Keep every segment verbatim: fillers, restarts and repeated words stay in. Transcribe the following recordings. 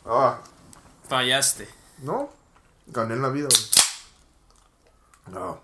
Ah, Fallaste. ¿no? Gané en la vida, güey. No.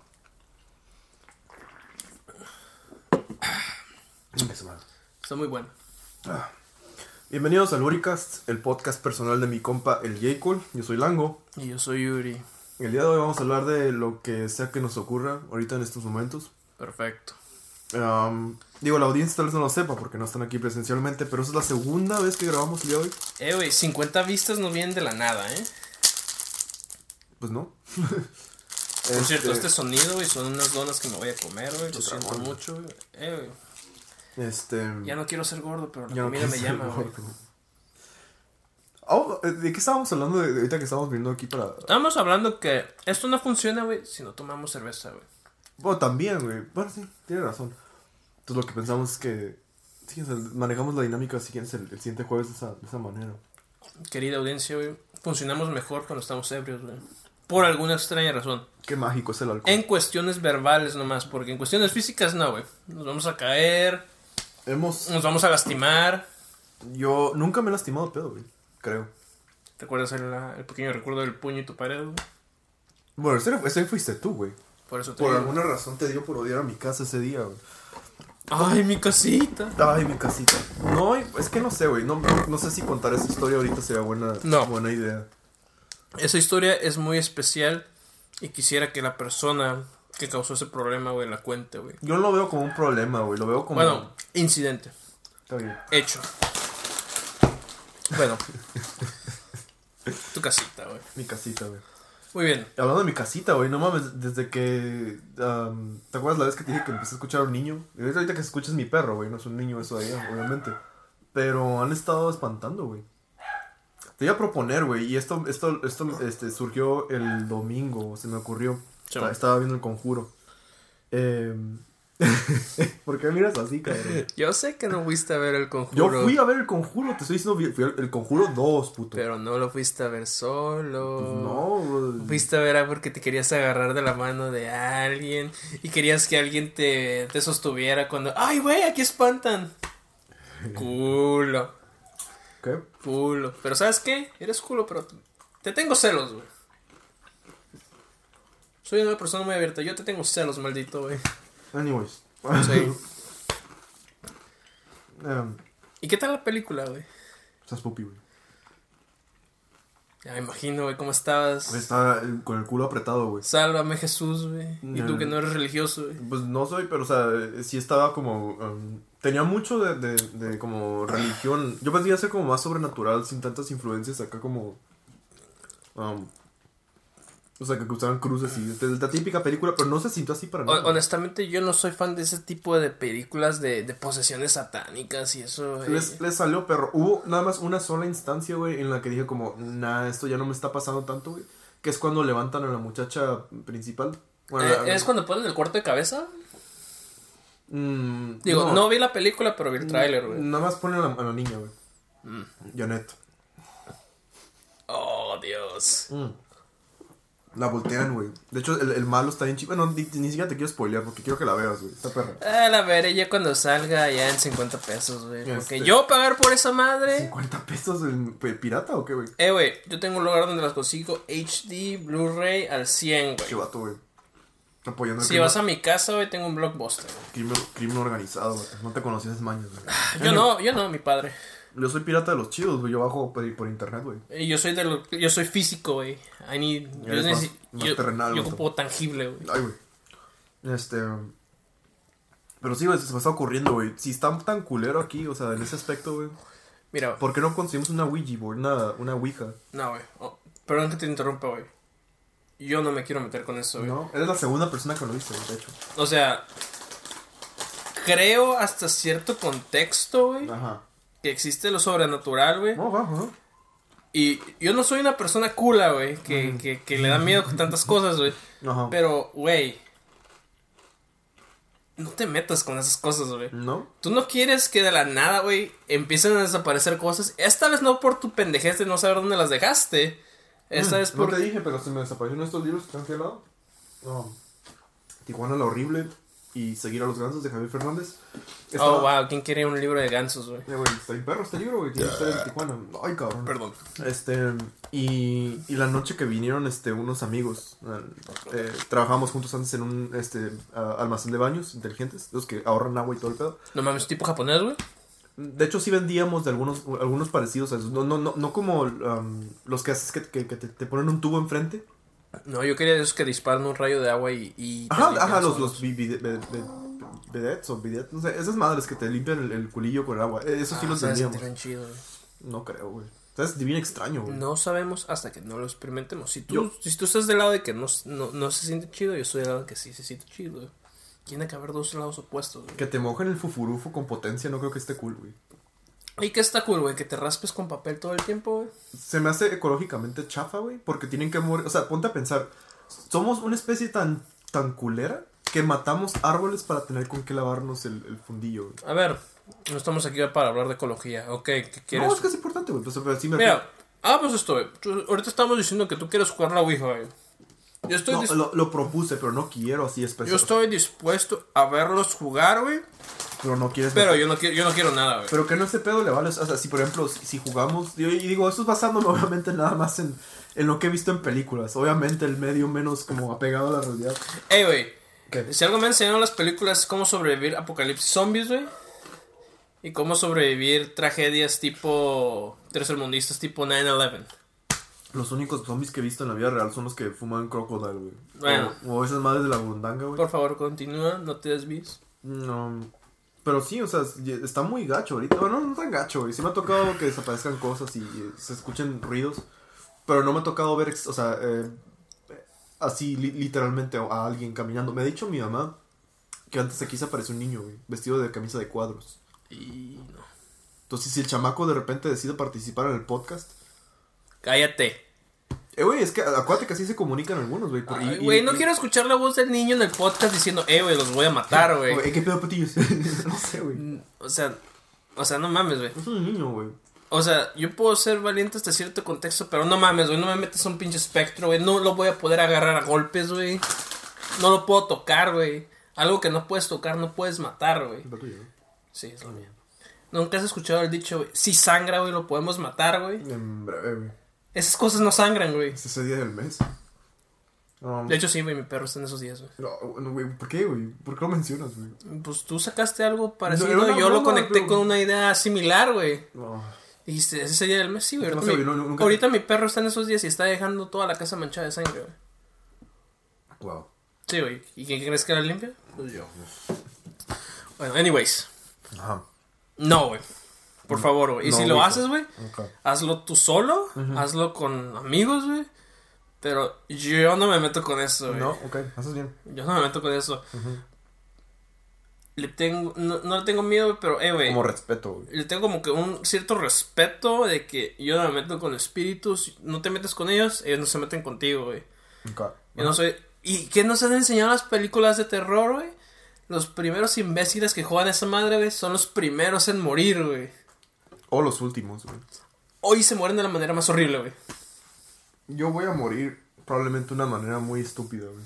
Está muy bueno. Ah. Bienvenidos al Uricast, el podcast personal de mi compa, el J. Cole. Yo soy Lango. Y yo soy Yuri. El día de hoy vamos a hablar de lo que sea que nos ocurra ahorita en estos momentos. Perfecto. Um, digo, la audiencia tal vez no lo sepa porque no están aquí presencialmente, pero esa es la segunda vez que grabamos el día de hoy. Eh, güey, cincuenta vistas no vienen de la nada, ¿eh? Pues no. Por Este- cierto, este sonido, güey, son unas donas que me voy a comer, güey. Lo Otra siento onda. mucho, güey. Eh, güey. Este. Ya no quiero ser gordo, pero la ya no comida me quiero ser llama, güey. gordo. Oh, ¿de qué estábamos hablando de, de ahorita que estábamos viendo aquí para...? Estábamos hablando que esto no funciona, güey, si no tomamos cerveza, güey. Bueno, también, güey. Bueno, sí, tiene razón. Entonces lo que pensamos es que... Sí, o sea, manejamos la dinámica así el, el siguiente jueves de esa, de esa manera. Querida audiencia, güey, funcionamos mejor cuando estamos ebrios, güey. Por alguna extraña razón. Qué mágico es el alcohol. En cuestiones verbales nomás, porque en cuestiones físicas no, güey. Nos vamos a caer, Hemos... nos vamos a lastimar. Yo nunca me he lastimado de pedo, güey. Creo. ¿Te acuerdas el, el pequeño recuerdo del puño y tu pared, güey? Bueno, ese, ese fuiste tú, güey. Por eso te Por digo. alguna razón te dio por odiar a mi casa ese día, güey. Ay, mi casita. Ay, mi casita. No, es que no sé, güey. No, no sé si contar esa historia ahorita sería buena, No. buena idea. Esa historia es muy especial y quisiera que la persona que causó ese problema, güey, la cuente, güey. Yo no lo veo como un problema, güey. Lo veo como... Bueno, incidente. Está bien. Hecho. Bueno. Tu casita, güey. Mi casita, güey. Muy bien. Hablando de mi casita, güey, no mames, desde que... um, ¿te acuerdas la vez que te dije que empecé a escuchar a un niño? Y ahorita, ahorita que escuchas mi perro, güey, no es un niño eso de allá, obviamente. Pero han estado espantando, güey. Te iba a proponer, güey, y esto, esto, esto este, surgió el domingo, se me ocurrió. Sí. Estaba- Estaba viendo El Conjuro. Eh... ¿Por qué miras así, cabrón? Yo sé que no fuiste a ver el Yo conjuro. fui a ver El Conjuro, te estoy diciendo, vi- fui al- El Conjuro dos, puto. Pero no lo fuiste a ver solo. Pues no, güey. Fuiste a ver a porque te querías agarrar de la mano de alguien y querías que alguien te, te sostuviera cuando... ¡Ay, güey! Aquí espantan. Culo. ¿Qué? Culo. Pero ¿sabes qué? Eres culo, pero te- te tengo celos, güey. Soy una persona muy abierta. Yo te tengo celos, maldito, güey. Anyways. Sí. um, ¿Y qué tal la película, güey? Estás pupi, güey. Ya me imagino, güey, cómo estabas. Está el- con el culo apretado, güey. Sálvame, Jesús, güey. Y tú que no eres religioso, güey. Pues no soy, pero o sea, eh, sí estaba como... um, tenía mucho de, de, de como religión. Yo pensé que iba a ser como más sobrenatural, sin tantas influencias acá como... um, o sea, que usaban cruces y... de la típica película, pero no se sintió así para Hon- nada. Honestamente, yo no soy fan de ese tipo de películas de, de posesiones satánicas y eso, güey. Les, les salió perro. Hubo nada más una sola instancia, güey, en la que dije como... Nah, esto ya no me está pasando tanto, güey. Que es cuando levantan a la muchacha principal. Bueno, Eh, la- ¿Es cuando ponen el cuarto de cabeza? Mm, Digo, no. vi la película, pero vi el tráiler, güey. Nada más ponen a la, a la niña, güey. Mm. Janet. Oh, Dios. Mm. La voltean, güey. De hecho, el, el malo está bien chido. Bueno, ni, ni siquiera te quiero spoilear porque quiero que la veas, güey. Está perra. Ah, la veré ya cuando salga ya en cincuenta pesos, güey. Porque Este- yo pagar por esa madre... ¿cincuenta pesos en pe- pirata o qué, güey? Eh, güey, yo tengo un lugar donde las consigo H D, Blu-ray al cien, güey. Chivato, güey. Apoyando el Si crimen, vas a mi casa, güey, tengo un Blockbuster, güey. crimen, crimen organizado, güey. No te conocías esas mañas, güey. Yo no, yo no, mi padre. Yo soy pirata de los chidos, güey. Yo bajo por, por internet, güey. Y yo soy de lo, yo soy físico, güey. I need, yo, Eres más- necesi- más yo, terrenal, yo vato. ocupo tangible, güey. Ay, güey. Este. Pero sí, güey, se me está ocurriendo, güey. Si está tan culero aquí, o sea, en ese aspecto, güey. Mira, ¿Por qué no conseguimos una Ouija board? Una, una Ouija. no, güey. Oh, perdón que te interrumpa, güey. Yo no me quiero meter con eso, güey. No, eres la segunda persona que lo dice, güey, de hecho. O sea, creo hasta cierto contexto, güey, Ajá. que existe lo sobrenatural, güey. No, va, ajá. Y yo no soy una persona cula, güey, que, que, que le da miedo con tantas cosas, güey. Ajá. Pero, güey, no te metas con esas cosas, güey. ¿No? Tú no quieres que de la nada, güey, empiecen a desaparecer cosas. Esta vez no por tu pendejez de no saber dónde las dejaste. Esta vez Mm, No por... te dije, pero se me desaparecieron estos libros que están aquí al lado. No. Tijuana la horrible. y Seguir a los gansos de Javier Fernández. Estaba... Oh, wow, ¿quién quiere un libro de gansos, güey? Eh, güey, está bien perro este libro, güey, tiene historias de Tijuana. Ay, cabrón. Perdón. Este, y, y la noche que vinieron, este, unos amigos, eh, trabajamos juntos antes en un, este, uh, almacén de baños inteligentes, los que ahorran agua y todo el pedo. No mames, ¿tipo japonés, güey? De hecho, sí vendíamos de algunos, algunos parecidos a esos. No, no, no, no como um, los que haces que, que, que te, te ponen un tubo enfrente. No, yo quería de esos que disparan un rayo de agua y... y ajá, ajá, los, los bidets o bidets, no sé, esas madres que te limpian el, el culillo con el agua. Esos sí ah, los vendíamos. Chido, no creo, güey. O sea, es bien extraño, güey. No sabemos hasta que no lo experimentemos. Si tú, yo, si tú estás del lado de que no, no, no se siente chido, yo estoy del lado de que sí se siente chido, güey. Tiene que haber dos lados opuestos, güey. Que te mojen el fufurufo con potencia no creo que esté cool, güey. ¿Y qué está cool, güey? ¿Que te raspes con papel todo el tiempo, güey? Se me hace ecológicamente chafa, güey. Porque tienen que morir... O sea, ponte a pensar. Somos una especie tan, tan culera que matamos árboles para tener con qué lavarnos el, el fundillo, güey. A ver, no estamos aquí para hablar de ecología. Ok, ¿qué quieres? No, es que es importante, güey. Pues, sí me Mira, hagamos esto, güey. Ahorita estamos diciendo que tú quieres jugar la Ouija, güey. Yo estoy no, lo, lo propuse, pero no quiero así especial. Yo estoy dispuesto a verlos jugar, güey. Pero no quieres... Pero yo no, quiero, yo no quiero nada, güey. Pero que no ese pedo le vale... O sea, si por ejemplo, si, si jugamos... Y digo, esto es basándome obviamente nada más en, en lo que he visto en películas. Obviamente el medio menos como apegado a la realidad. Ey, güey. Si algo me enseñaron las películas es cómo sobrevivir apocalipsis zombies, güey. Y cómo sobrevivir tragedias tipo... tercermundistas tipo nueve once. Los únicos zombies que he visto en la vida real son los que fuman crocodile, güey. Bueno. O, o esas madres de la burundanga, güey. Por favor, continúa, no te desvíes. No, pero sí, o sea, está muy gacho ahorita. Bueno, no tan gacho, güey. Sí me ha tocado que desaparezcan cosas y se escuchen ruidos. Pero no me ha tocado ver, o sea, eh, así li- literalmente a alguien caminando. Me ha dicho mi mamá que antes aquí se apareció un niño, güey, vestido de camisa de cuadros. Y no. Entonces, si el chamaco de repente decide participar en el podcast... Cállate. Eh, güey, es que acuérdate que así se comunican algunos, güey. Güey, no y, quiero escuchar la voz del niño en el podcast diciendo, eh, güey, los voy a matar, güey. Güey, ¿qué pedo, patillos? No sé, güey. O sea, o sea, no mames, güey. Es un niño, güey. O sea, yo puedo ser valiente hasta cierto contexto, pero no mames, güey, no me metes a un pinche espectro, güey. No lo voy a poder agarrar a golpes, güey. No lo puedo tocar, güey. Algo que no puedes tocar, no puedes matar, güey. Sí, es lo mío. ¿Nunca has escuchado el dicho, güey? Si sangra, güey, lo podemos matar, güey. En breve, güey. Esas cosas no sangran, güey. Es ese día del mes. Um, de hecho, sí, güey, mi perro está en esos días, güey. No, no, güey, ¿por qué, güey? ¿Por qué lo mencionas, güey? Pues tú sacaste algo parecido, no, yo broma, lo conecté pero... con una idea similar, güey. No. Dijiste, ¿es ese día del mes? Sí, güey. No ahorita, sé, mi, no, nunca... ahorita mi perro está en esos días y está dejando toda la casa manchada de sangre, güey. Wow. Sí, güey. ¿Y quién crees que la limpia? Pues yo. Bueno, anyways. Ajá. No, güey. Por favor, güey. Y no, si lo güey, haces, güey, okay. hazlo tú solo, uh-huh. hazlo con amigos, güey. Pero yo no me meto con eso, güey. No, ok, haces bien. Yo no me meto con eso. Uh-huh. Le tengo, no, no le tengo miedo, pero, eh, güey. Como respeto, güey. Le tengo como que un cierto respeto de que yo no me meto con espíritus. No te metes con ellos, ellos no se meten contigo, güey. Okay. Yo no soy... ¿Y qué nos han enseñado las películas de terror, güey? Los primeros imbéciles que juegan a esa madre, güey, son los primeros en morir, güey. O los últimos, güey. Hoy se mueren de la manera más horrible, güey. Yo voy a morir probablemente de una manera muy estúpida, güey.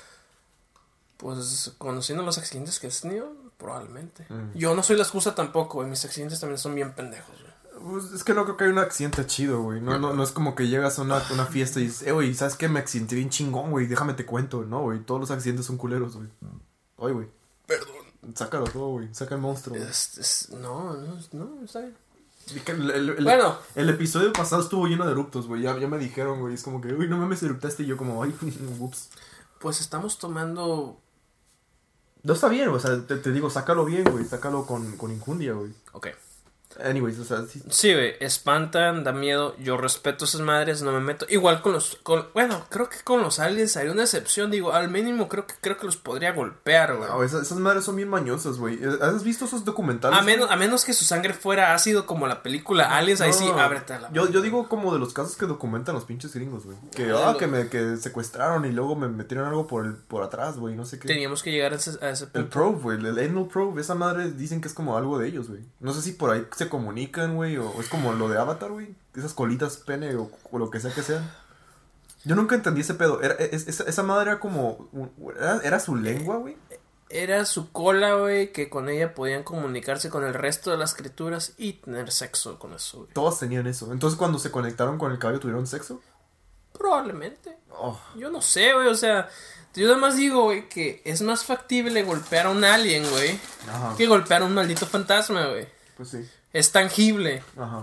Pues, conociendo los accidentes que has tenido, probablemente. Mm. Yo no soy la excusa tampoco, güey. Mis accidentes también son bien pendejos, güey. Pues es que no creo que haya un accidente chido, güey. No, no, no es como que llegas a una, una fiesta y dices, eh, güey, ¿sabes qué? Me accidenté bien chingón, güey. Déjame te cuento. No, güey. Todos los accidentes son culeros, güey. Oye, güey. Perdón. Sácalo todo, güey. Saca el monstruo, güey. Es, es, no, no, no, está bien. El, el, el, bueno. El episodio pasado estuvo lleno de eruptos, güey. Ya, ya me dijeron, güey. Es como que, uy, no mames, eruptaste. Y yo como, ay, ups. Pues estamos tomando... No está bien, o sea, te, te digo, sácalo bien, güey. Sácalo con, con injundia, güey. Ok. Anyways, o sea, sí. Sí, güey, espantan, da miedo. Yo respeto a esas madres, no me meto. Igual con los. Con, bueno, creo que con los aliens hay una excepción. Digo, al mínimo creo que creo que los podría golpear, güey. No, esas, esas madres son bien mañosas, güey. ¿Has visto esos documentales? A menos, a menos que su sangre fuera ácido como la película Aliens, no, ahí sí, ábrete a la. Yo, yo digo como de los casos que documentan los pinches gringos, güey. Que, ah, lo... que me que secuestraron y luego me metieron algo por el por atrás, güey, no sé qué. Teníamos que llegar a ese, a ese punto. El probe, güey, el anal probe, esa madre dicen que es como algo de ellos, güey. No sé si por ahí se comunican, güey. O es como lo de Avatar, güey. Esas colitas pene o, o lo que sea que sean. Yo nunca entendí ese pedo. Era, es, esa, esa madre era como... Era, era su lengua, güey. era su cola, güey, que con ella podían comunicarse con el resto de las criaturas y tener sexo con eso, güey. Todos tenían eso. Entonces, cuando se conectaron con el caballo, ¿tuvieron sexo? Probablemente. Oh. Yo no sé, güey, o sea, yo nada más digo, güey, que es más factible golpear a un alien, güey, Ajá. que golpear a un maldito fantasma, güey. Pues sí. Es tangible. Ajá.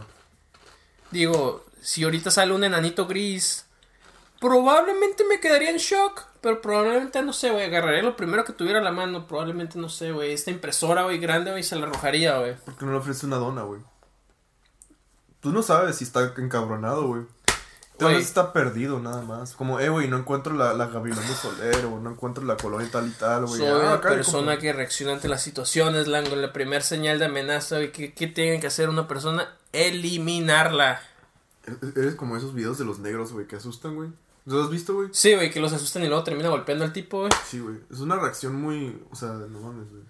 Digo, si ahorita sale un enanito gris, probablemente me quedaría en shock. Pero probablemente, no sé, güey, agarraría lo primero que tuviera a la mano. Probablemente, no sé, güey, esta impresora, güey, grande, güey, se la arrojaría, güey. ¿Por qué no le ofrece una dona, güey? Tú no sabes si está encabronado, güey. Tal Güey. vez está perdido, nada más. Como, eh, güey, no encuentro la, la Gavilán de Soler, o no encuentro la colonia tal y tal, güey. Soy Ah, una acá, persona compa. que reacciona ante las situaciones, Lango. La primera señal de amenaza, güey, ¿qué, qué tiene que hacer una persona? Eliminarla. E- Eres como esos videos de los negros, güey, que asustan, güey. ¿Los has visto, güey? Sí, güey, que los asustan y luego termina golpeando al tipo, güey. Sí, güey. Es una reacción muy... O sea, no mames, güey.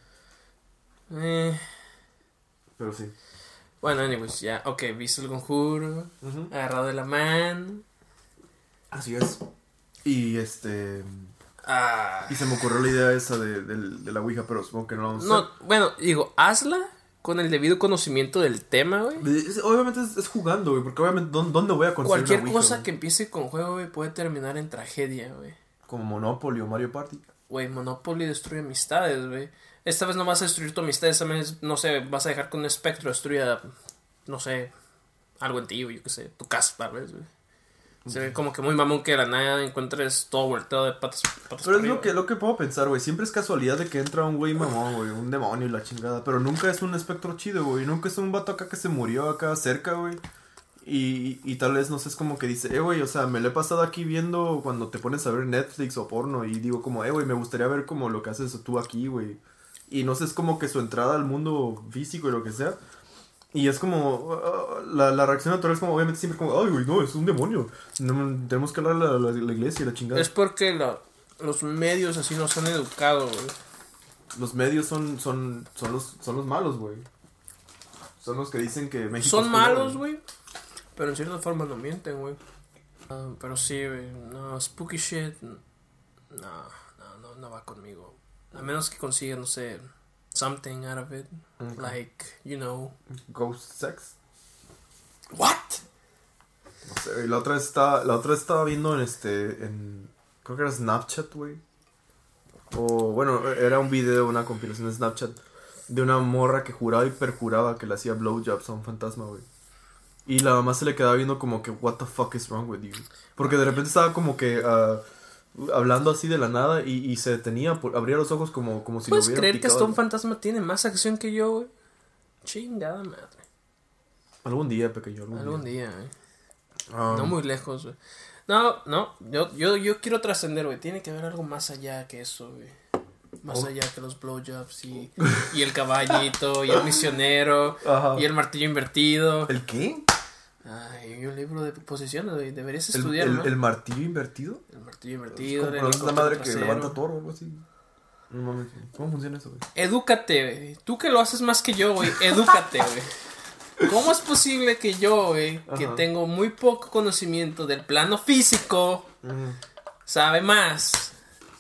Eh, Pero sí. bueno, anyways, ya, ok, visto el conjuro, Ujú. agarrado de la mano. Así es. Y este... Ah. Y se me ocurrió la idea esa de, del- de la Ouija, pero supongo que no la vamos a No, hacer. bueno, digo, hazla con el debido conocimiento del tema, güey. Es- obviamente es, es jugando, güey, porque obviamente ¿dónde, dónde voy a conseguir Cualquier una Ouija, cosa güey? que empiece con juego, güey, puede terminar en tragedia, güey. Como Monopoly o Mario Party. Güey, Monopoly destruye amistades, güey. Esta vez no vas a destruir tu amistad, esta vez, no sé, vas a dejar que un espectro destruya, no sé, algo en ti, güey, yo qué sé, tu casa, tal vez, güey. Se ve como que muy mamón que de la nada encuentres todo volteado de patas, patas Pero es arriba, lo que, lo que puedo pensar, güey. Siempre es casualidad de que entra un güey mamón, güey. Un demonio y la chingada. Pero nunca es un espectro chido, güey. Nunca es un vato acá que se murió acá cerca, güey. Y, y tal vez, no sé, es como que dice, eh, güey, o sea, me lo he pasado aquí viendo cuando te pones a ver Netflix o porno. Y digo como, eh, güey, me gustaría ver como lo que haces tú aquí, güey. Y no sé, es como que su entrada al mundo físico y lo que sea. Y es como, uh, la, la reacción natural es como, obviamente siempre como, ay, güey, no, es un demonio. No, tenemos que hablar a la, la, la iglesia y la chingada. Es porque la- los medios así nos han educado, güey. Los medios son, son, son, los, son los malos, güey. Son los que dicen que México Son es culero, malos, güey. Pero en cierta forma no mienten, güey. Ah, pero sí, güey. No, spooky shit. No, no, no, no va conmigo. A menos que consiga, no sé, something out of it. Ok. Like, you know. Ghost sex. What? No sé, y la otra vez estaba, la otra vez estaba viendo en este, en, creo que era Snapchat, güey. O, bueno, era un video, una compilación de Snapchat de una morra que juraba y perjuraba que le hacía blowjobs a un fantasma, güey. Y la mamá se le quedaba viendo como que, what the fuck is wrong with you? Porque de repente estaba como que ah, hablando así de la nada y, y se detenía, por, abría los ojos como, como si lo ¿Puedes hubiera creer que picado. hasta un fantasma tiene más acción que yo, güey? Chingada madre. Algún día, pequeño, algún, Algún día. día, güey. Um, No muy lejos, güey. No, no. Yo, yo, yo quiero trascender, güey. Tiene que haber algo más allá que eso, güey. Más Oh. allá que los blowjobs y, y el caballito y el misionero Ajá. y el martillo invertido. ¿El qué? Ay, hay un libro de posiciones, güey. Deberías ¿El, estudiar, el, ¿no? el martillo invertido? El martillo Es invertido. como el cuando es la helicóptero madre que trasero. levanta toro o algo así. No mames, ¿cómo funciona eso, güey? Edúcate, güey. Tú que lo haces más que yo, güey. Edúcate, güey. ¿Cómo es posible que yo, güey, que Ajá. tengo muy poco conocimiento del plano físico, sabe más?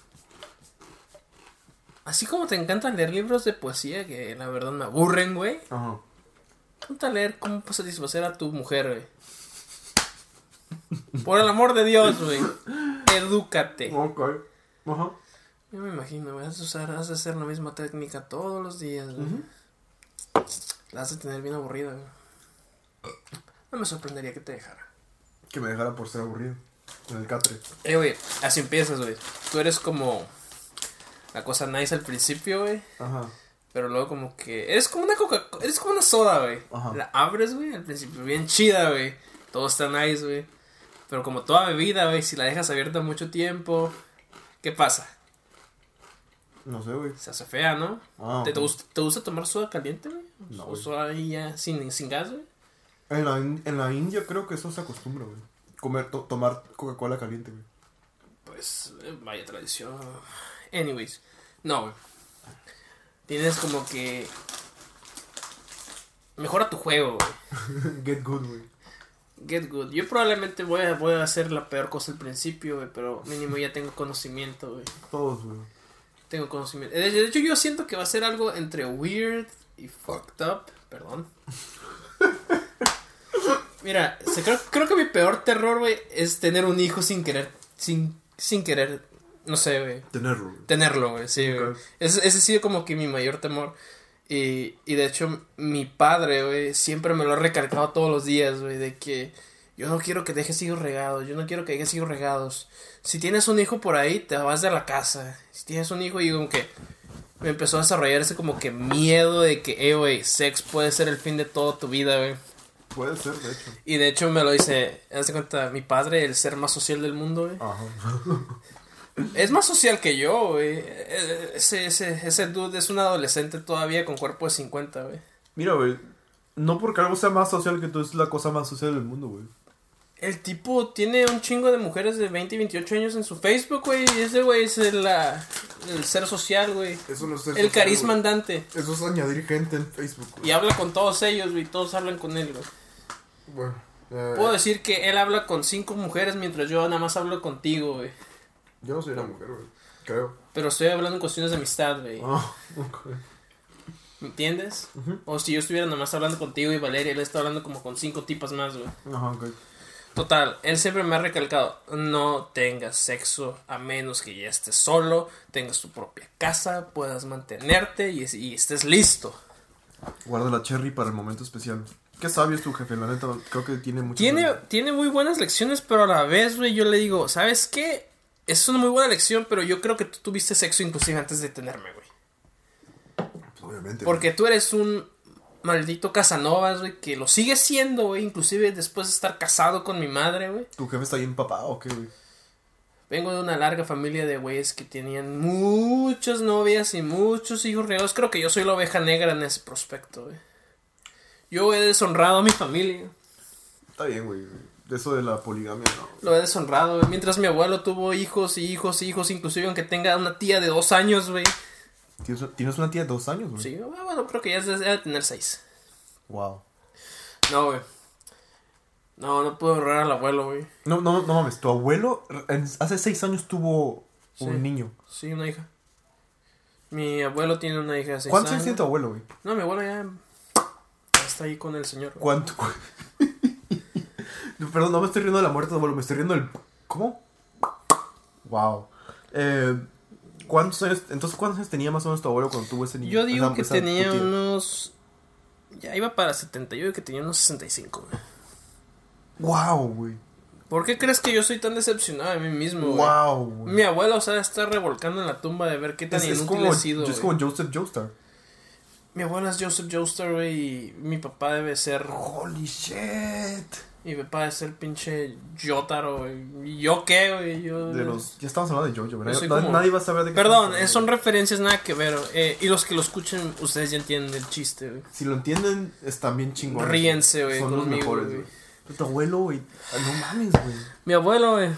Así como te encanta leer libros de poesía que la verdad me aburren, güey. Ajá. Ponte a leer cómo puedes satisfacer a tu mujer, güey. Por el amor de Dios, güey. Edúcate. Ok. Ajá. Yo me imagino, güey. Vas a usar, vas a hacer la misma técnica todos los días, güey. Ujú. La vas a tener bien aburrida, güey. No me sorprendería que te dejara. Que me dejara por ser aburrido. En el catre. Eh, güey, así empiezas, güey. Tú eres como la cosa nice al principio, güey. Ajá. Pero luego como que... Eres como una coca... Eres como una soda, güey. Ajá. La abres, güey, al principio bien chida, güey. Todo está nice, güey. Pero como toda bebida, güey, si la dejas abierta mucho tiempo... ¿Qué pasa? No sé, güey. Se hace fea, ¿no? Ah, ¿Te, te ok. gusta, ¿Te gusta tomar soda caliente, güey? No, O güey. soda ahí ya sin, sin gas, güey. En la, in- en la India creo que eso se acostumbra, güey. Comer, to- tomar Coca-Cola caliente, güey. Pues, eh, vaya tradición. Anyways, no, güey. Tienes como que... Mejora tu juego, güey. Get good, güey. Get good. Yo probablemente voy a, voy a hacer la peor cosa al principio, güey, pero mínimo ya tengo conocimiento, güey. Todos, güey. Tengo conocimiento. De de hecho, yo siento que va a ser algo entre weird y fucked up. Perdón. Mira, se, creo, creo que mi peor terror, güey, es tener un hijo sin querer. Sin, sin querer. No sé, güey. Tenerlo, güey. Tenerlo, güey, sí, güey. Okay. Ese, ese ha sido como que mi mayor temor. Y, y de hecho, mi padre, güey, siempre me lo ha recalcado todos los días, güey, de que yo no quiero que dejes hijos regados, yo no quiero que dejes hijos regados. Si tienes un hijo por ahí, te vas de la casa. Si tienes un hijo, y como que me empezó a desarrollar ese como que miedo de que, eh, güey, sex puede ser el fin de toda tu vida, güey. Puede ser, de hecho. Y de hecho me lo dice, haz de cuenta, mi padre, el ser más social del mundo, güey. Ajá. Es más social que yo, güey. Ese, ese, ese dude es un adolescente todavía con cuerpo de cincuenta, güey. Mira, güey. No porque algo sea más social que tú, es la cosa más social del mundo, güey. El tipo tiene un chingo de mujeres de veinte y veintiocho años en su Facebook, güey. Y ese güey es el, la, el ser social, güey. Eso no es ser El social, carisma güey. andante. Eso es añadir gente en Facebook, güey. Y habla con todos ellos, güey. Todos hablan con él, güey. Bueno. Eh, Puedo decir que él habla con cinco mujeres mientras yo nada más hablo contigo, güey. Yo no soy una mujer, güey. Creo. Pero estoy hablando en cuestiones de amistad, güey. Ah, ok. ¿Me entiendes? Ujú. O si yo estuviera nada más hablando contigo y Valeria, él está hablando como con cinco tipas más, güey. Ajá, ok. Total, él siempre me ha recalcado, no tengas sexo a menos que ya estés solo, tengas tu propia casa, puedas mantenerte y, y estés listo. Guarda la cherry para el momento especial. Qué sabio es tu jefe, la neta. Creo que tiene mucho. Tiene, tiene muy buenas lecciones, pero a la vez, güey, yo le digo, ¿sabes qué? Es una muy buena lección, pero yo creo que tú tuviste sexo inclusive antes de tenerme, güey. Pues obviamente. Porque tú eres un maldito Casanovas, güey, que lo sigue siendo, güey, inclusive después de estar casado con mi madre, güey. ¿Tu jefe está bien papá o qué, güey? Vengo de una larga familia de güeyes que tenían muchas novias y muchos hijos regados. Creo que yo soy la oveja negra en ese prospecto, güey. Yo he deshonrado a mi familia. Está bien, güey. Eso de la poligamia, no. Lo he deshonrado, güey. Mientras mi abuelo tuvo hijos y hijos y hijos, inclusive aunque tenga una tía de dos años, güey. ¿Tienes, ¿Tienes una tía de dos años, güey? Sí, bueno, creo que ya debe tener seis. Wow. No, güey. No, no puedo honrar al abuelo, güey. No, no, no mames. Tu abuelo en- hace seis años tuvo un Sí. niño. Sí, una hija. Mi abuelo tiene una hija de seis ¿Cuántos años años. tiene tu abuelo, güey? No, mi abuelo ya, ya está ahí con el señor, güey. ¿Cuánto? Perdón, no me estoy riendo de la muerte de tu abuelo, me estoy riendo del... ¿Cómo? Wow. Eh, ¿Cuántos años... Entonces, ¿cuántos años tenía más o menos tu abuelo cuando tuvo ese niño? Yo digo Esa- que esa- tenía tu tía. unos... Ya iba para setenta, yo digo que tenía unos sesenta y cinco, güey. Wow, güey. ¿Por qué crees que yo soy tan decepcionado de mí mismo, güey? Wow, güey. Mi abuelo, o sea, está revolcando en la tumba de ver qué tan Es, es inútil como, he sido, es güey. como Joseph Joestar. Mi abuelo es Joseph Joestar, güey, y mi papá debe ser... Holy shit. Mi papá debe ser pinche Yotaro, güey. ¿Y yo qué, güey? Yo... De los... Ya estamos hablando de Jojo, Yo ¿verdad? soy Nadie, como- nadie va a saber de qué Perdón, estamos eh, son hablando. referencias nada que ver. Eh, y los que lo escuchen, ustedes ya entienden el chiste, güey. Si lo entienden, están bien chingones. Ríense, güey, Son los conmigo, mejores, güey. güey. Pero tu abuelo, güey. ah, No mames, güey. Mi abuelo, güey.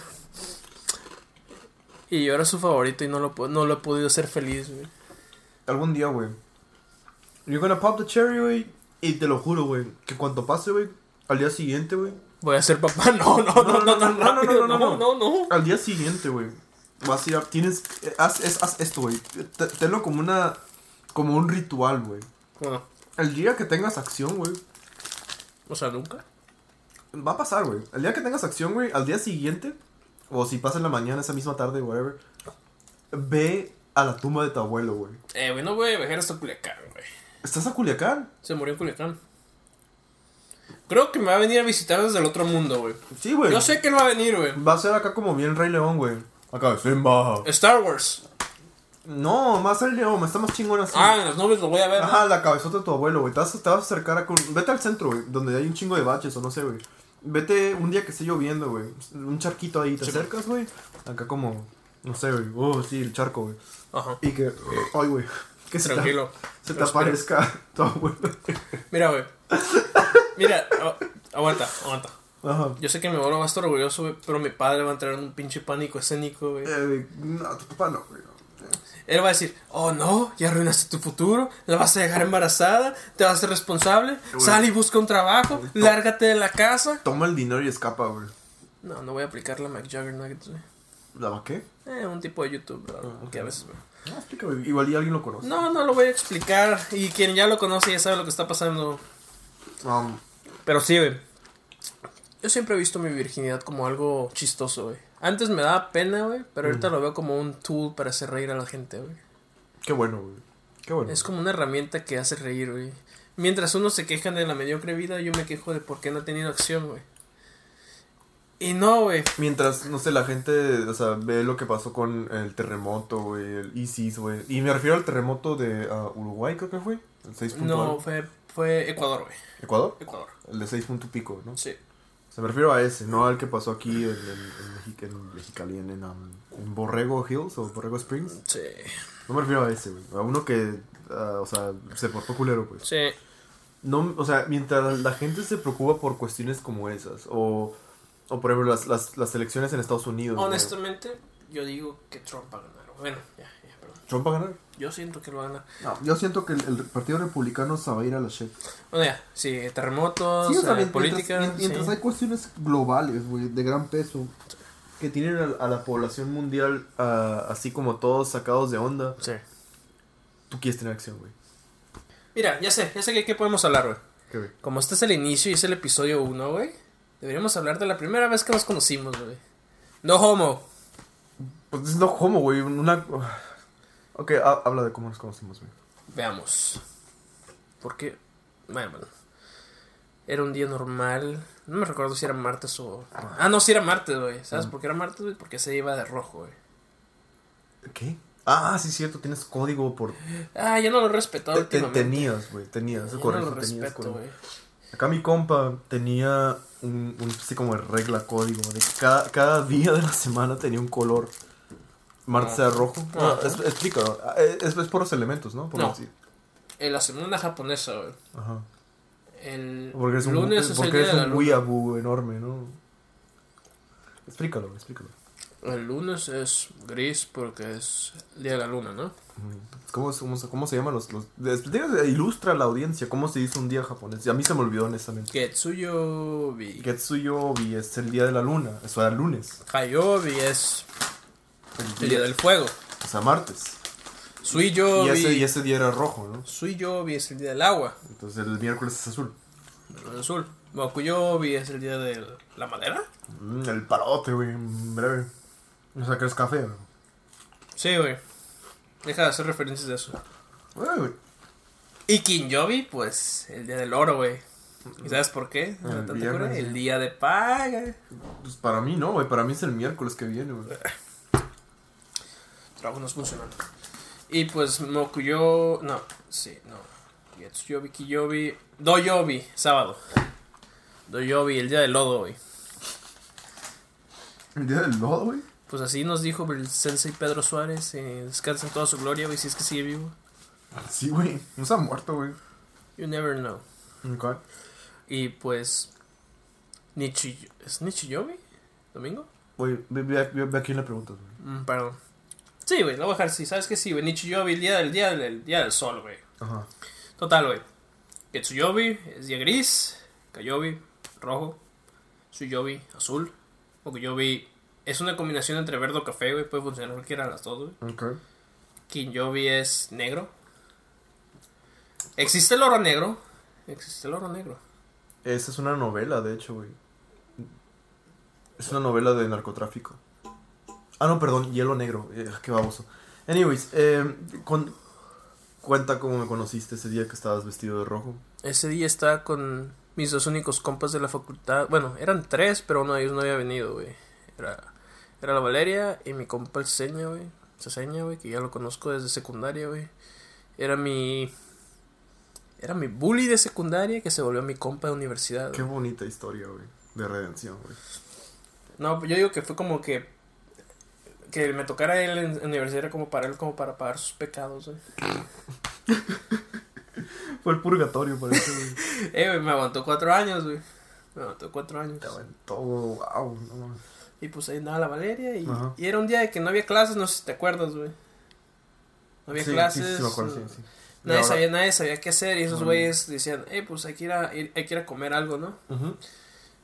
Y yo era su favorito y no lo, pu- no lo he podido ser feliz, güey. Algún día, güey. You're gonna pop the cherry, güey. Y te lo juro, güey. Que cuando pase, güey. Al día siguiente, güey. Voy a ser papá. No, no, no, no, tan no, no, rápido. no, no, no, no. Al día siguiente, güey. Vas a ir a... Tienes... eh, Haz, es- haz esto, güey. Te- Tenlo como una... Como un ritual, güey. Bueno, El día que tengas acción, güey. o sea, nunca. Va a pasar, güey. El día que tengas acción, güey. Al día siguiente. O si pasa en la mañana, esa misma tarde, whatever. Ve a la tumba de tu abuelo, güey. Eh, güey, no voy a viajar hasta Culiacán, güey. ¿Estás a Culiacán? Se murió en Culiacán. Creo que me va a venir a visitar desde el otro mundo, güey. Sí, güey. Yo sé que él va a venir, güey. Va a ser acá como bien Rey León, güey. Acá, Simba. Star Wars. No, más el León, está más chingón así. Ah, en las nubes lo voy a ver. ¿no? Ajá, la cabezota de tu abuelo, güey. Te vas, te vas a acercar a... Vete al centro, güey. Donde hay un chingo de baches o no sé, güey. Vete un día que esté lloviendo, güey. Un charquito ahí. Te Sí. acercas, güey. Acá como... No sé, güey. Oh, sí, el charco, güey. Ajá. Y que... Ay, güey. Que se te, Tranquilo. se te Respira. aparezca tu abuelo. Mira, güey. Mira, agu- aguanta, aguanta. Ajá. Yo sé que mi abuelo va a estar orgulloso, güey, pero mi padre va a entrar en un pinche pánico escénico, güey. Eh, no, tu papá no, güey. no. Él va a decir, oh no, ya arruinaste tu futuro, la vas a dejar embarazada, te vas a ser responsable, Güey. sal y busca un trabajo, Güey. lárgate de la casa. Toma el dinero y escapa, güey. No, no voy a aplicar la McJuggernuggets, güey. ¿La va qué? Eh, un tipo de YouTube, bro, Ah, ok. que a veces, güey. No, explícame. Igual y alguien lo conoce. No, no lo voy a explicar. Y quien ya lo conoce ya sabe lo que está pasando. Um, Pero sí, güey. Yo siempre he visto mi virginidad como algo chistoso, güey. Antes me daba pena, güey. Pero ahorita mm. lo veo como un tool para hacer reír a la gente, güey. Qué bueno, güey. Qué bueno. Es como una herramienta que hace reír, güey. Mientras unos se quejan de la mediocre vida, yo me quejo de por qué no he tenido acción, güey. Y no, güey. Mientras, no sé, la gente, o sea, ve lo que pasó con el terremoto, güey, el ISIS, güey. Y me refiero al terremoto de uh, Uruguay, creo que fue. El seis punto No, algo. fue, fue Ecuador, güey. ¿Ecuador? Ecuador. El de seis punto pico, ¿no? Sí. O sea, me refiero a ese, no al que pasó aquí en, en, en, Mexica, en Mexicali, en, en, um, en Borrego Hills o Borrego Springs. Sí. No me refiero a ese, güey. A uno que, uh, o sea, se portó culero, pues. Sí. No, o sea, mientras la gente se preocupa por cuestiones como esas, o, o por ejemplo, las, las, las elecciones en Estados Unidos. Honestamente, ¿no? Yo digo que Trump va a ganar. Bueno, ya, ya, perdón. ¿Trump va a ganar? Yo siento que lo va a ganar. No, yo siento que el, el Partido Republicano se va a ir a la shit. Bueno, ya, sí, terremotos, sí, o sea, eh, mientras, política. Mientras, mientras sí. hay cuestiones globales, güey, de gran peso, que tienen a, a la población mundial uh, así como todos sacados de onda. Sí. Tú quieres tener acción, güey. Mira, ya sé, ya sé que qué podemos hablar, güey. ¿Qué, güey? Como este es el inicio y es el episodio uno, güey. Deberíamos hablar de la primera vez que nos conocimos, güey. No homo. Pues es no homo, güey. Una... Ok, ha, habla de cómo nos conocimos, güey. Veamos. Porque, bueno, bueno. Era un día normal. No me recuerdo si era martes o... Ah, no, si era martes, güey. ¿Sabes mm. por qué era martes, güey? Porque se iba de rojo, güey. ¿Qué? Ah, sí, cierto, tienes código por... Ah, ya no lo he respetado te, últimamente. Tenías, güey, tenías, eso correcto. No lo respeto, güey. Acá mi compa tenía un, un así como de regla, código, de que cada, cada día de la semana tenía un color. Martes era rojo. No, no, es, explícalo, es, es por los elementos, ¿no? Por no, decir. En la semana japonesa, güey. Ajá. El porque es un, lunes es porque el día es de la un luna. weeaboo enorme, ¿no? Explícalo, explícalo. El lunes es gris porque es el día de la luna, ¿no? ¿Cómo, cómo, cómo se llaman los, los... Ilustra a la audiencia cómo se dice un día japonés. A mí se me olvidó, honestamente. Getsuyobi. Getsuyobi es el día de la luna. Eso era el lunes. Hayobi es el día, el día del fuego. O sea, martes. Suiyobi. Y ese, y ese día era rojo, ¿no? Suiyobi es el día del agua. Entonces el miércoles es azul. El azul. Mokuyobi es el día de la madera. Mm, el palote, güey. Breve. O sea, que es café, ¿no? Sí, güey. Deja de hacer referencias de eso. Güey, güey. Y Kinyobi, pues, el día del oro, güey. ¿Y sabes por qué? El, ¿No viernes, el día de paga. Pues para mí no, güey. Para mí es el miércoles que viene, güey. Trabajo no es funcionando. Y pues Mokuyo... No, sí, no. Getsuyobi, Kiyobi... Doyobi, sábado. Doyobi, el día del lodo, güey. ¿El día del lodo, güey? Pues así nos dijo el sensei Pedro Suárez. Eh, descansa en toda su gloria, güey, si es que sigue vivo. Sí, güey. No se ha muerto, güey. You never know. Okay. Y pues... Nichi... ¿Es Nichiyobi? ¿Domingo? Güey, ve, ve, ve, ve a quién le preguntas, güey. Mm, perdón. Sí, güey, lo voy a dejar así. ¿Sabes qué? Sí, güey. Nichiyobi, el día del, día del, el día del sol, güey. Ajá. Total, güey. Getsuyobi es día gris. Kayobi, rojo. Suyobi, azul. Mokuyobi es una combinación entre verde o café, güey. Puede funcionar cualquiera de las dos, güey. Ok. Kinyobi es negro. ¿Existe el oro negro? Existe el oro negro. Esa es una novela, de hecho, güey. Es una novela de narcotráfico. Ah, no, perdón, Hielo Negro. Eh, qué baboso. Anyways, eh, con... cuenta cómo me conociste ese día que estabas vestido de rojo. Ese día estaba con mis dos únicos compas de la facultad. Bueno, eran tres, pero uno de ellos no había venido, güey. Era, era la Valeria y mi compa el Ceseña, güey. Ceseña, güey, que ya lo conozco desde secundaria, güey. Era mi... Era mi bully de secundaria que se volvió mi compa de universidad. Qué güey. Bonita historia, güey. De redención, güey. No, yo digo que fue como que... Que me tocara él en la universidad era como para él, como para pagar sus pecados, güey. Fue el purgatorio, parece, güey. Eh, güey, me aguantó cuatro años, güey. Me aguantó cuatro años. Te aguantó, wow, no. Y pues ahí andaba la Valeria y, y era un día de que no había clases, no sé si te acuerdas, güey. No había sí, clases. Sí, sí, me acuerdo, sí, sí. Nadie ahora... sabía, nadie sabía qué hacer y esos uh-huh. güeyes decían, eh, pues hay que ir a, ir, hay que ir a comer algo, ¿no? Uh-huh.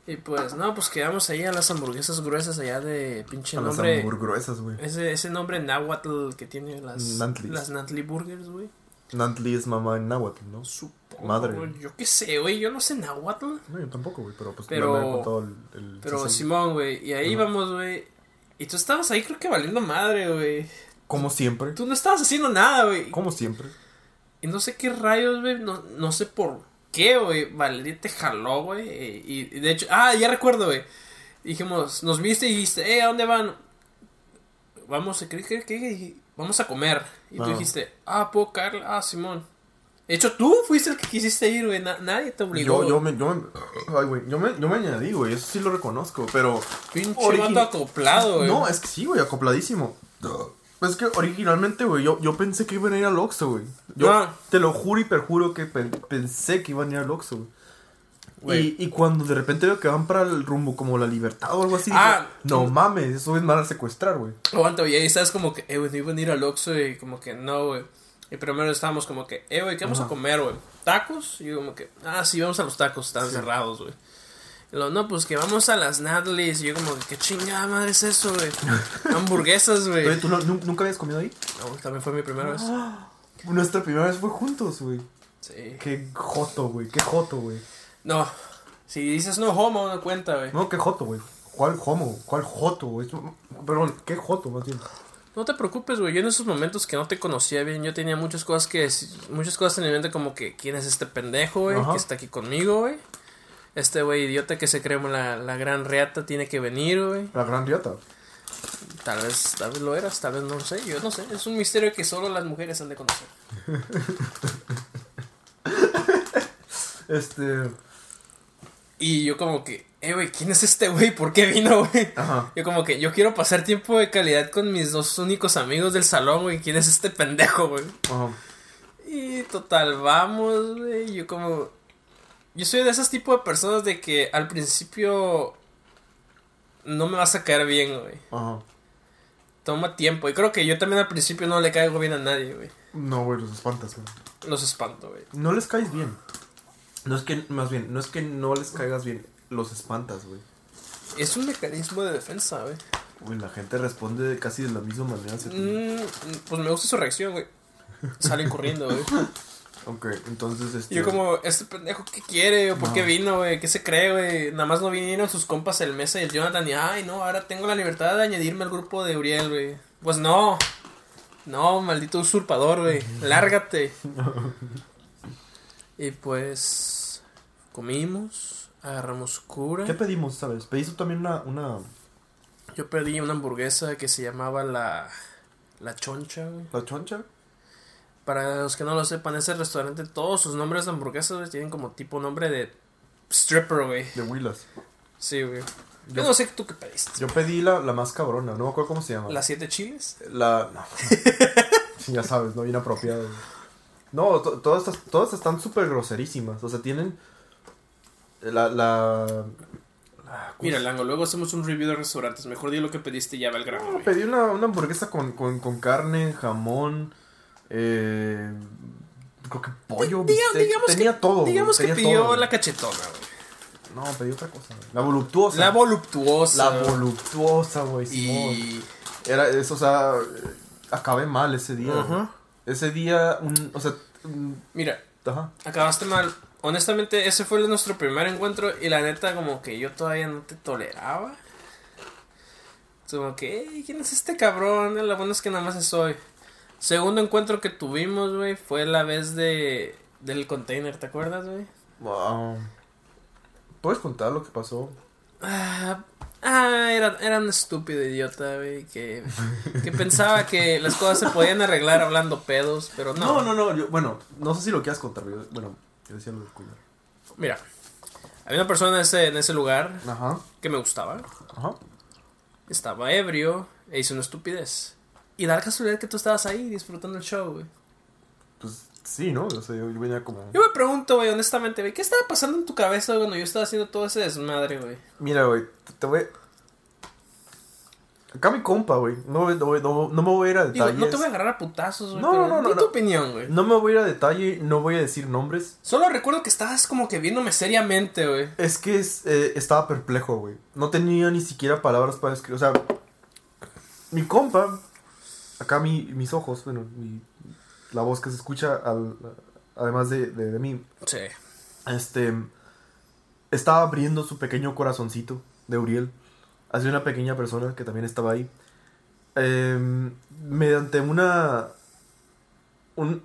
Y pues, no, pues quedamos ahí a las hamburguesas gruesas allá de pinche A las nombre. hamburguesas, güey. Ese, ese nombre náhuatl que tiene las Nantlis. las Nantli Burgers, güey. Nantli es mamá en náhuatl, ¿no? Supongo. Madre. Güey, yo qué sé, güey, yo no sé náhuatl. No, yo tampoco, güey, pero pues Pero- me, me ha contado el... el Pero sí, sí. Simón, güey, y ahí Ajá. vamos, güey. Y tú estabas ahí creo que valiendo madre, güey. Como siempre. Tú no estabas haciendo nada, güey. Como siempre. Y no sé qué rayos, güey, no, no sé por qué, güey. Valeria te jaló, güey. Y, y de hecho, ah, ya recuerdo, güey. Dijimos, nos viste y dijiste, eh, ¿a dónde van? Vamos, ¿qué, qué, qué? Vamos a comer. Y tú Ajá. dijiste, ah, ¿puedo caer? Ah, Simón. De hecho, tú fuiste el que quisiste ir, güey. Na- nadie te obligó. Yo, yo me, yo me, ay, güey, yo me, yo me añadí, güey, eso sí lo reconozco, pero... Pinche origi- vato acoplado, güey. No, es que sí, güey, acopladísimo. Es que originalmente, güey, yo, yo pensé que iban a ir al Oxxo, güey. Yo No. te lo juro y perjuro que pe- pensé que iban a ir al Oxxo, güey. Güey. Y, y cuando de repente veo que van para el rumbo como la Libertad o algo así, Ah. dije, no mames, eso es mal a secuestrar, güey. Aguanta, güey, ahí estás como que, eh, güey, iban a ir al Oxxo y como que no, güey. Y primero estábamos como que, eh, güey, ¿qué vamos Ajá. a comer, güey? ¿Tacos? Y yo como que, ah, sí, vamos a los tacos, están Sí. cerrados, güey. Y luego, no, pues que vamos a las Natlis. Y yo como que, ¿qué chingada madre es eso, güey? Hamburguesas, güey. Oye, ¿tú no- nu- nunca habías comido ahí? No, también fue mi primera vez. Nuestra primera vez fue juntos, güey. Sí. Qué joto, güey, qué joto, güey. No, si dices no homo, no cuenta, güey. No, qué joto, güey. ¿Cuál homo? ¿Cuál joto, güey? Perdón, qué joto, más bien. No te preocupes, güey. Yo en esos momentos que no te conocía bien, yo tenía muchas cosas que decir, muchas cosas en mi mente como que quién es este pendejo, güey, Ajá. que está aquí conmigo, güey. Este güey idiota que se cree la, la gran reata tiene que venir, güey. La gran riata. Tal vez, tal vez lo eras, tal vez no lo sé, yo no sé. Es un misterio que solo las mujeres han de conocer. Este. Y yo como que, eh, güey, ¿quién es este güey? ¿Por qué vino, güey? Ajá. Yo como que, yo quiero pasar tiempo de calidad con mis dos únicos amigos del salón, güey. ¿Quién es este pendejo, güey? Ajá. Y total, vamos, güey. Yo como... Yo soy de esos tipos de personas de que al principio no me vas a caer bien, güey. Ajá. Toma tiempo. Y creo que yo también al principio no le caigo bien a nadie, güey. No, güey, los espantas, güey. Los espanto, güey. No les caes bien. No es que, más bien, no es que no les caigas bien, los espantas, güey. Es un mecanismo de defensa, güey. Güey, la gente responde casi de la misma manera hacia ti. Mm, pues me gusta su reacción, güey. Salen corriendo, güey. Ok, entonces, este... Y yo como, ¿este pendejo qué quiere? ¿O por No. qué vino, güey? ¿Qué se cree, güey? Nada más no vinieron sus compas el Mesa y el Jonathan. Y, ay, no, ahora tengo la libertad de añadirme al grupo de Uriel, güey. Pues no. No, maldito usurpador, güey. Lárgate. Y pues... Comimos. Agarramos cura. ¿Qué pedimos, sabes? Pediste también una... una... Yo pedí una hamburguesa que se llamaba la... La Choncha, güey. ¿La choncha? Para los que no lo sepan, ese restaurante, todos sus nombres de hamburguesas, güey, tienen como tipo nombre de stripper, güey. De Willas. Sí, güey. Yo, Yo- no sé tú qué pediste. Yo pedí la, la más cabrona, no me acuerdo cómo se llama. ¿Las siete chiles? La... No. Sí, ya sabes, no, bien apropiado. güey. No, to- todas estas, todas están súper groserísimas. O sea, tienen... La... la... la- Mira, Lango, luego hacemos un review de restaurantes. Mejor di lo que pediste y ya va el grano, güey. Pedí una, una hamburguesa con, con, con carne, jamón, eh, creo que pollo, Diga- bistec, digamos tenía que, todo. güey, Digamos que tenía pidió todo. la cachetona, güey. No, pedí otra cosa. güey. La voluptuosa. La voluptuosa. La voluptuosa, güey, Simón. Y... Era eso, o sea, eh, acabé mal ese día. güey. Ajá. Ese día, un, o sea, un- Mira, ajá. acabaste mal. Honestamente, ese fue nuestro primer encuentro y la neta como que yo todavía no te toleraba. Como que, "Ey, ¿quién es este cabrón? Lo bueno es que nada más es hoy". Segundo encuentro que tuvimos, güey, fue la vez de del container, ¿te acuerdas, güey? Wow. ¿Puedes contar lo que pasó? Ah, ah, era, era un estúpido idiota, güey, que, que pensaba que las cosas se podían arreglar hablando pedos, pero no. No, no, no, yo- bueno, no sé si lo quieras contar, yo- bueno, yo decía lo del culo. Mira, había una persona en ese, en ese lugar Ajá, que me gustaba. ajá. Estaba ebrio e hizo una estupidez. Y da la casualidad que tú estabas ahí disfrutando el show, güey. Pues sí, ¿no? O sea, yo, yo venía como... Yo me pregunto, güey, honestamente, güey, ¿qué estaba pasando en tu cabeza cuando yo estaba haciendo todo ese desmadre, güey? Mira, güey, te, te voy... Acá mi compa, güey. No, no, no, no me voy a ir a Digo, detalles. no te voy a agarrar a putazos, güey. No, pero no, no, di no. tu opinión, güey. No me voy a ir a detalle, no voy a decir nombres. Solo recuerdo que estabas como que viéndome seriamente, güey. Es que es, eh, estaba perplejo, güey. No tenía ni siquiera palabras para escribir. O sea, mi compa, acá mi, mis ojos, bueno, mi, la voz que se escucha al, además de, de, de mí. Sí. Este, estaba abriendo su pequeño corazoncito de Uriel hacia una pequeña persona que también estaba ahí. Eh, mediante una un,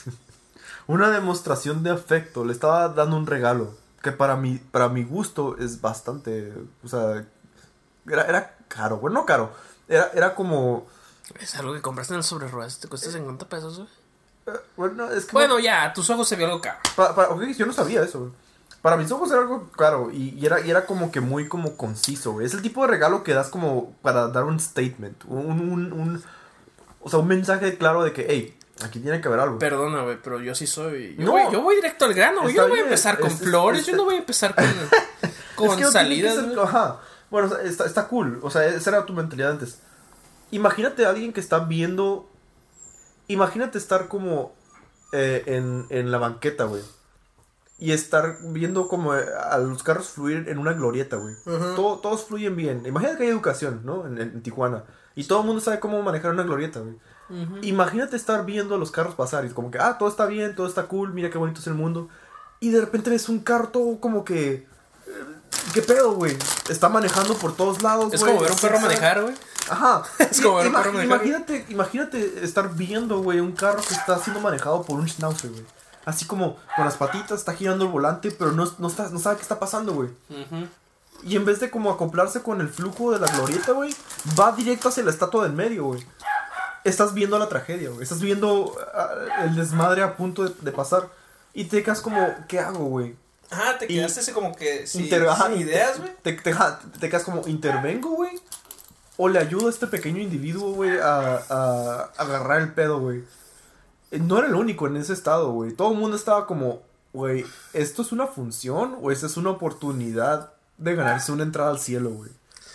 una demostración de afecto le estaba dando un regalo que para mi, para mi gusto es bastante, o sea, era, era caro, bueno, no caro, era, era como... Es algo que compraste en el sobre ruedas, te cuesta cincuenta pesos, güey. Eh, bueno, es que Bueno, no, ya, a tus ojos se vio algo caro. pa, pa, ok, yo no sabía eso, güey. Para mis ojos era algo caro y, y, era, y era como que muy como conciso, güey. Es el tipo de regalo que das como para dar un statement, un, un, un o sea, un mensaje claro de que, hey, aquí tiene que haber algo. Perdona, güey, pero yo sí soy... Yo, No. voy, yo voy directo al grano, güey. Yo Está no voy a bien, empezar con es- es- flores, es- yo no voy a empezar con, con Es que no tiene que salidas, ser- güey. ajá. Bueno, o sea, está, está cool. O sea, esa era tu mentalidad antes. Imagínate a alguien que está viendo... Imagínate estar como eh, en, en la banqueta, güey. Y estar viendo como eh, a los carros fluir en una glorieta, güey. Ujú. Todo- todos fluyen bien. Imagínate que hay educación, ¿no? En, en- en Tijuana. Y todo el mundo sabe cómo manejar una glorieta, güey. Ujú. Imagínate estar viendo a los carros pasar y como que, ah, todo está bien, todo está cool, mira qué bonito es el mundo. Y de repente ves un carro todo como que... eh, ¿Qué pedo, güey? Está manejando por todos lados, Es güey. como ver a un perro Zigzag. manejar, güey. Ajá. Es como ver a un Ima- perro manejar. imagínate, imagínate estar viendo, güey, un carro que está siendo manejado por un schnauzer, güey. Así como con las patitas, está girando el volante, pero no, no, está, no sabe qué está pasando, güey. Ujú. Y en vez de como acoplarse con el flujo de la glorieta, güey, va directo hacia la estatua del medio, güey. Estás viendo la tragedia, güey. Estás viendo ah, el desmadre a punto de, de pasar. Y te quedas como, ¿qué hago, güey? Ajá, te Y- quedaste así como que sin, Inter- ajá, sin ideas, güey. Te, te, ajá, te quedas como, ¿intervengo, güey? ¿O le ayudo a este pequeño individuo, güey, a, a agarrar el pedo, güey? Eh, No era el único en ese estado, güey. Todo el mundo estaba como, güey, ¿esto es una función o esta es una oportunidad de ganarse una entrada al cielo, güey?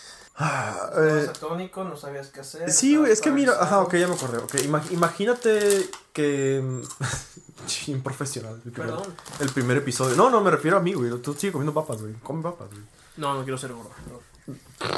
Ah, eh, Estabas atónico, no sabías qué hacer. sí, güey, es que mira, estabas ajá, ok, ya me acordé. Ok, ima- imagínate que... Improfesional. El primer, Perdón. el primer episodio. No, no, me refiero a mí, güey. Tú sigues comiendo papas, güey. Come papas, güey. No, no quiero ser gordo. no.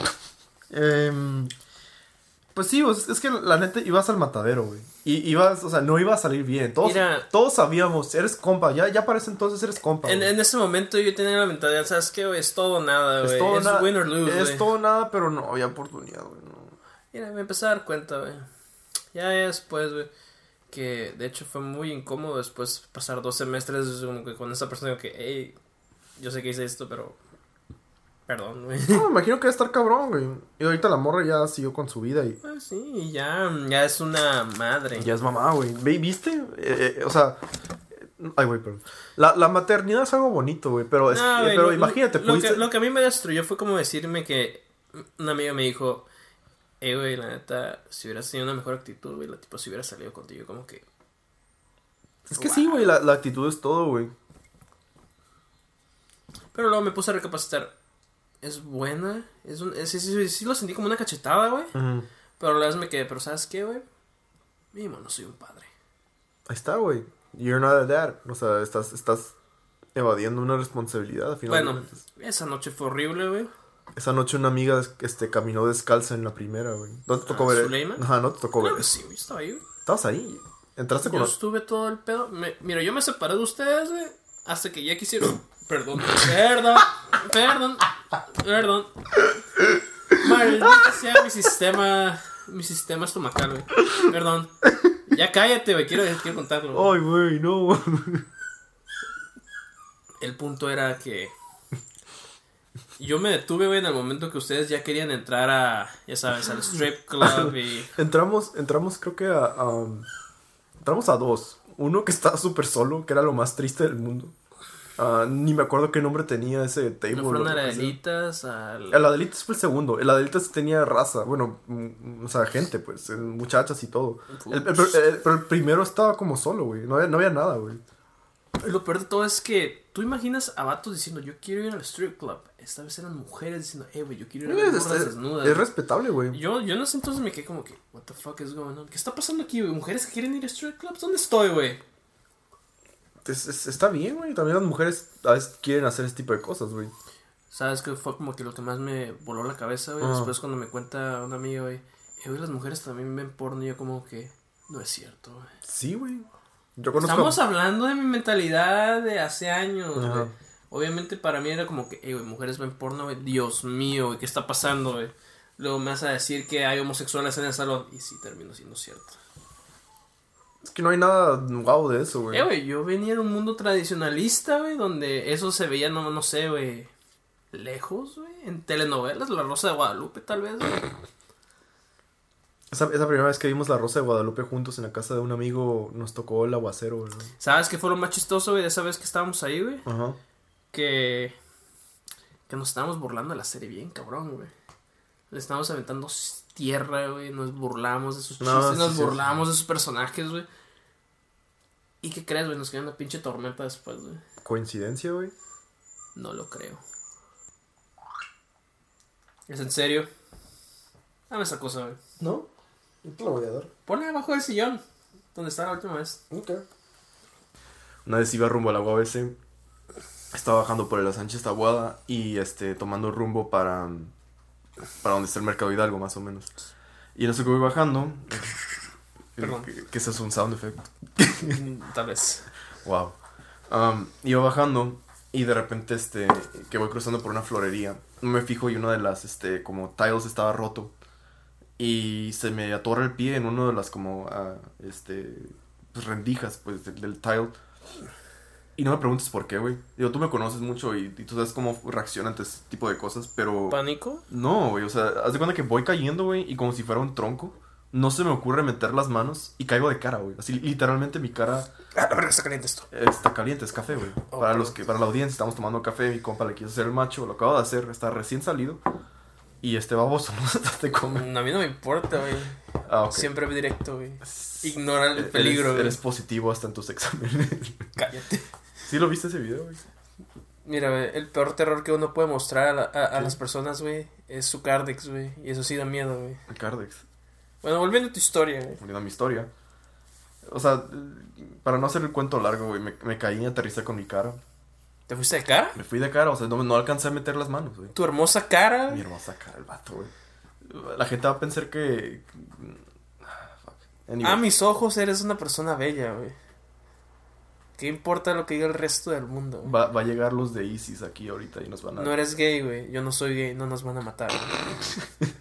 Em, pues sí, pues, es que la neta ibas al matadero, güey. Y ibas, o sea, no iba a salir bien. Todos, Mira. todos sabíamos, eres compa. Ya, ya para ese entonces eres compa. En, güey. en ese momento yo tenía la mentalidad, ¿sabes qué, güey? Es todo o nada, es güey. todo Es nada. win or lose, es güey. todo nada, pero no había oportunidad, güey. No. Mira, me empecé a dar cuenta, güey. Ya después, güey. Que de hecho fue muy incómodo después pasar dos semestres como que con esa persona que, hey, yo sé que hice esto, pero perdón, güey. No, me imagino que va a estar cabrón, güey. Y ahorita la morra ya siguió con su vida y... Pues sí, ya, ya es una madre. Ya es mamá, güey. Ve- ¿Viste? Eh, eh, o sea... Ay, güey, perdón. La, la maternidad es algo bonito, güey. Pero, es- No, eh, güey, pero lo- imagínate, lo, pudiste... que, lo que a mí me destruyó fue como decirme que una amiga me dijo, eh, güey, la neta, si hubieras tenido una mejor actitud, güey, la tipo si hubiera salido contigo, como que... Es que sí, güey. La, la actitud es todo, güey. Pero luego me puse a recapacitar. Es buena. Es un, es- sí, sí, sí lo sentí como una cachetada, güey. Ujú. Pero a la vez me quedé, pero ¿sabes qué, güey? Mínimo, no soy un padre. Ahí está, güey. You're not a dad. O sea, estás, estás evadiendo una responsabilidad, al final de Bueno, cuentas. esa noche fue horrible, güey. Esa noche una amiga este, caminó descalza en la primera, güey. ¿No te tocó Ah, ver? ¿Zuleima? Ajá, no te tocó Claro ver. que sí, güey, estaba ahí, güey. Estabas ahí. Entraste con Yo los... estuve todo el pedo. Me- mira, yo me separé de ustedes, güey. Hasta que ya quisieron. Perdón, perdón, perdón, perdón. Maldita sea mi sistema. Mi sistema estomacal, güey. Perdón. Ya cállate, güey. Quiero, quiero contarlo. güey. Ay, güey, no. El punto era que. Yo me detuve, güey, en el momento que ustedes ya querían entrar a. Ya sabes, al strip club y. Entramos, entramos creo que a... a, um, entramos a dos. Uno que estaba súper solo, que era lo más triste del mundo. Ah, ni me acuerdo qué nombre tenía ese table. No fueron o a lo la que sea. Adelitas, al. El Adelitas fue el segundo. El Adelitas tenía raza. Bueno, mm, o sea, gente, pues. eh, Muchachas y todo. El- el- el- el- pero el primero estaba como solo, güey. No había, no había nada, güey. Lo peor de todo es que tú imaginas a vatos diciendo, yo quiero ir al strip club. Esta vez eran mujeres diciendo, eh, güey, yo quiero ir a Es, las morras es- desnudas. es respetable, güey. Yo, yo en ese entonces me quedé como que, what the fuck is going on? ¿Qué está pasando aquí, güey? ¿Mujeres que quieren ir a strip clubs? ¿Dónde estoy, güey? Es- es- está bien, güey. También las mujeres a veces quieren hacer ese tipo de cosas, güey. ¿Sabes qué fue como que lo que más me voló la cabeza, güey? Ah. Después cuando me cuenta un amigo, güey, eh, güey, las mujeres también ven porno y yo como que, no es cierto, güey. Sí, güey. Yo conozco... Estamos hablando de mi mentalidad de hace años, Ajá. güey. Obviamente para mí era como que, eh, güey, mujeres ven porno, güey. Dios mío, güey, ¿qué está pasando, güey? Luego me vas a decir que hay homosexuales en el salón. Y sí, termino siendo cierto. Es que no hay nada guau de eso, güey. Eh, güey, yo venía de un mundo tradicionalista, güey, donde eso se veía, no, no sé, güey, lejos, güey. En telenovelas, La Rosa de Guadalupe, tal vez, güey. Esa, esa primera vez que vimos La Rosa de Guadalupe juntos en la casa de un amigo, nos tocó el aguacero, güey. ¿Sabes qué fue lo más chistoso, güey, de esa vez que estábamos ahí, güey? Ajá. Que... Que nos estábamos burlando de la serie bien, cabrón, güey. Le estábamos aventando tierra, güey. Nos burlamos de sus chistes, No, sí, nos sí, burlamos de sus personajes, güey. ¿Y qué crees, güey? Nos quedó una pinche tormenta después, güey. ¿Coincidencia, güey? No lo creo. ¿Es en serio? Dame esa cosa, güey. ¿No? Yo te la voy a dar. Ponla abajo del sillón. Donde estaba la última vez. Ok. Una vez iba rumbo al agua A B C. Estaba bajando por el Sánchez Taboada y este tomando rumbo para para donde está el Mercado Hidalgo, más o menos. Y en eso que voy bajando, Perdón. que, que eso es un sound effect. Tal vez. Wow. Um, iba bajando y de repente este que voy cruzando por una florería, me fijo y una de las este como tiles estaba roto y se me atorra el pie en uno de las como ah, este pues, rendijas pues del, del tile. Y no me preguntes por qué, güey. Digo, tú me conoces mucho y, y tú sabes cómo reacciona ante ese tipo de cosas, pero... ¿Pánico? No, güey, o sea, haz de cuenta que voy cayendo, güey, y como si fuera un tronco, no se me ocurre meter las manos y caigo de cara, güey. Así, literalmente mi cara Ah, la verdad está caliente esto. está caliente, es café, güey. Oh, para perdón. los que, para la audiencia, estamos tomando café, mi compa le quiso hacer el macho, lo acabo de hacer, está recién salido. Y este baboso no se te come. A mí no me importa, güey. Ah, ok. Siempre directo, güey. Ignora el peligro, Eres, güey. eres positivo hasta en tus exámenes. Cállate. ¿Sí lo viste ese video, güey? Mira, güey, el peor terror que uno puede mostrar a, la- a, a las personas, güey, es su Cardex, güey. Y eso sí da miedo, güey. El Cardex. Bueno, volviendo a tu historia, güey. Volviendo a mi historia. O sea, para no hacer el cuento largo, güey, me, me caí y aterricé con mi cara. ¿Te fuiste de cara? Me fui de cara, o sea, no, no alcancé a meter las manos, güey. Tu hermosa cara, Mi güey. hermosa cara, el vato, güey. La gente va a pensar que... Ah, fuck. Anyway. A mis ojos eres una persona bella, güey. ¿Qué importa lo que diga el resto del mundo, güey? Va, va a llegar los de ISIS aquí ahorita y nos van a... No eres gay, güey. Yo no soy gay. No nos van a matar, güey.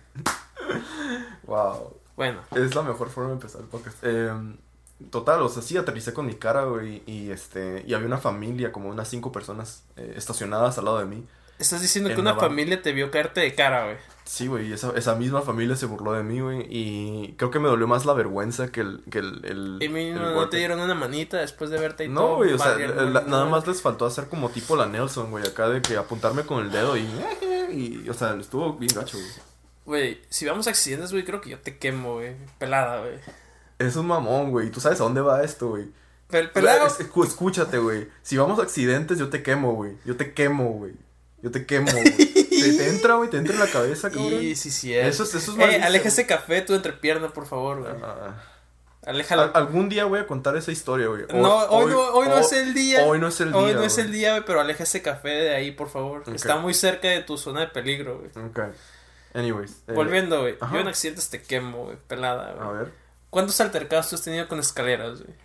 Wow. Bueno, Es la mejor forma de empezar el podcast. Eh, total, o sea, sí aterricé con mi cara, güey, y este... Y había una familia, como unas cinco personas eh, estacionadas al lado de mí. estás diciendo En que una Navarra. familia te vio caerte de cara, güey. Sí, güey, y esa, esa misma familia se burló de mí, güey, y creo que me dolió más la vergüenza que el... Que el, el Y mí el no, no golpe. te dieron una manita después de verte y No, todo. güey, o sea, Vale, la- la- no, nada no. más les faltó hacer como tipo la Nelson, güey, acá de que apuntarme con el dedo y... Y, o sea, estuvo bien gacho, güey. Güey, si vamos a accidentes, güey, creo que yo te quemo, güey. Pelada, güey. Es un mamón, güey, tú sabes a dónde va esto, güey. Pel pelado. Es- escu- Escúchate, güey, si vamos a accidentes yo te quemo, güey, yo te quemo, güey. Yo te quemo, güey. te, te entra, güey, te entra en la cabeza, cabrón. Y sí, sí, es. Eso es- eso es Eh, malicia, aleja ese café tu entrepierna, por favor, güey. Ah, Aléjalo. al- algún día voy a contar esa historia, güey. Hoy- No, hoy, no, hoy no hoy- es el día. Hoy no es el día. Hoy no es güey. el día, güey, pero aleja ese café de ahí, por favor. Ok. Está muy cerca de tu zona de peligro, güey. Ok. Anyways. eh, Volviendo, güey. ajá. Yo en accidentes te quemo, güey. Pelada, A güey. ver. ¿Cuántos altercados tú has tenido con escaleras, güey?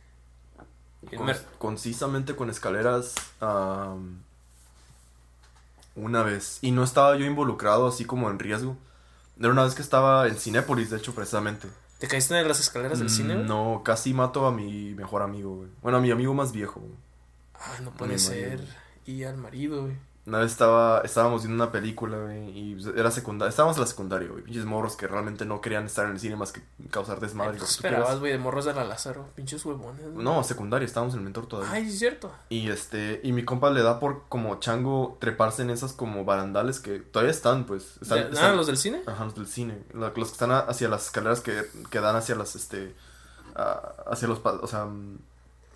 Y Con- me- concisamente con escaleras. am, una vez. Y no estaba yo involucrado así como en riesgo. Era una vez que estaba en Cinépolis, de hecho, precisamente. ¿Te caíste en las escaleras del cine, güey? Mm, No, casi mato a mi mejor amigo, güey. Bueno, a mi amigo más viejo, güey. Ah, no puede Mi ser. marido. Y al marido, güey. Una vez estaba, estábamos viendo una película, güey, y era secundaria, estábamos en la secundaria, güey, pinches morros que realmente no querían estar en el cine más que causar desmadre. Ay, lo ¿qué que tú esperabas, quieras. güey? De morros de la Lázaro. Pinches huevones, güey. No, secundaria, estábamos en el mentor todavía. Ay, sí es cierto. Y este, y mi compa le da por como chango treparse en esas como barandales que todavía están, pues. Están, ¿De- están- Ah, los del cine? Ajá, los del cine. la- Los que están a- hacia las escaleras que, que dan hacia las, este, a- hacia los, pa- o sea, mm,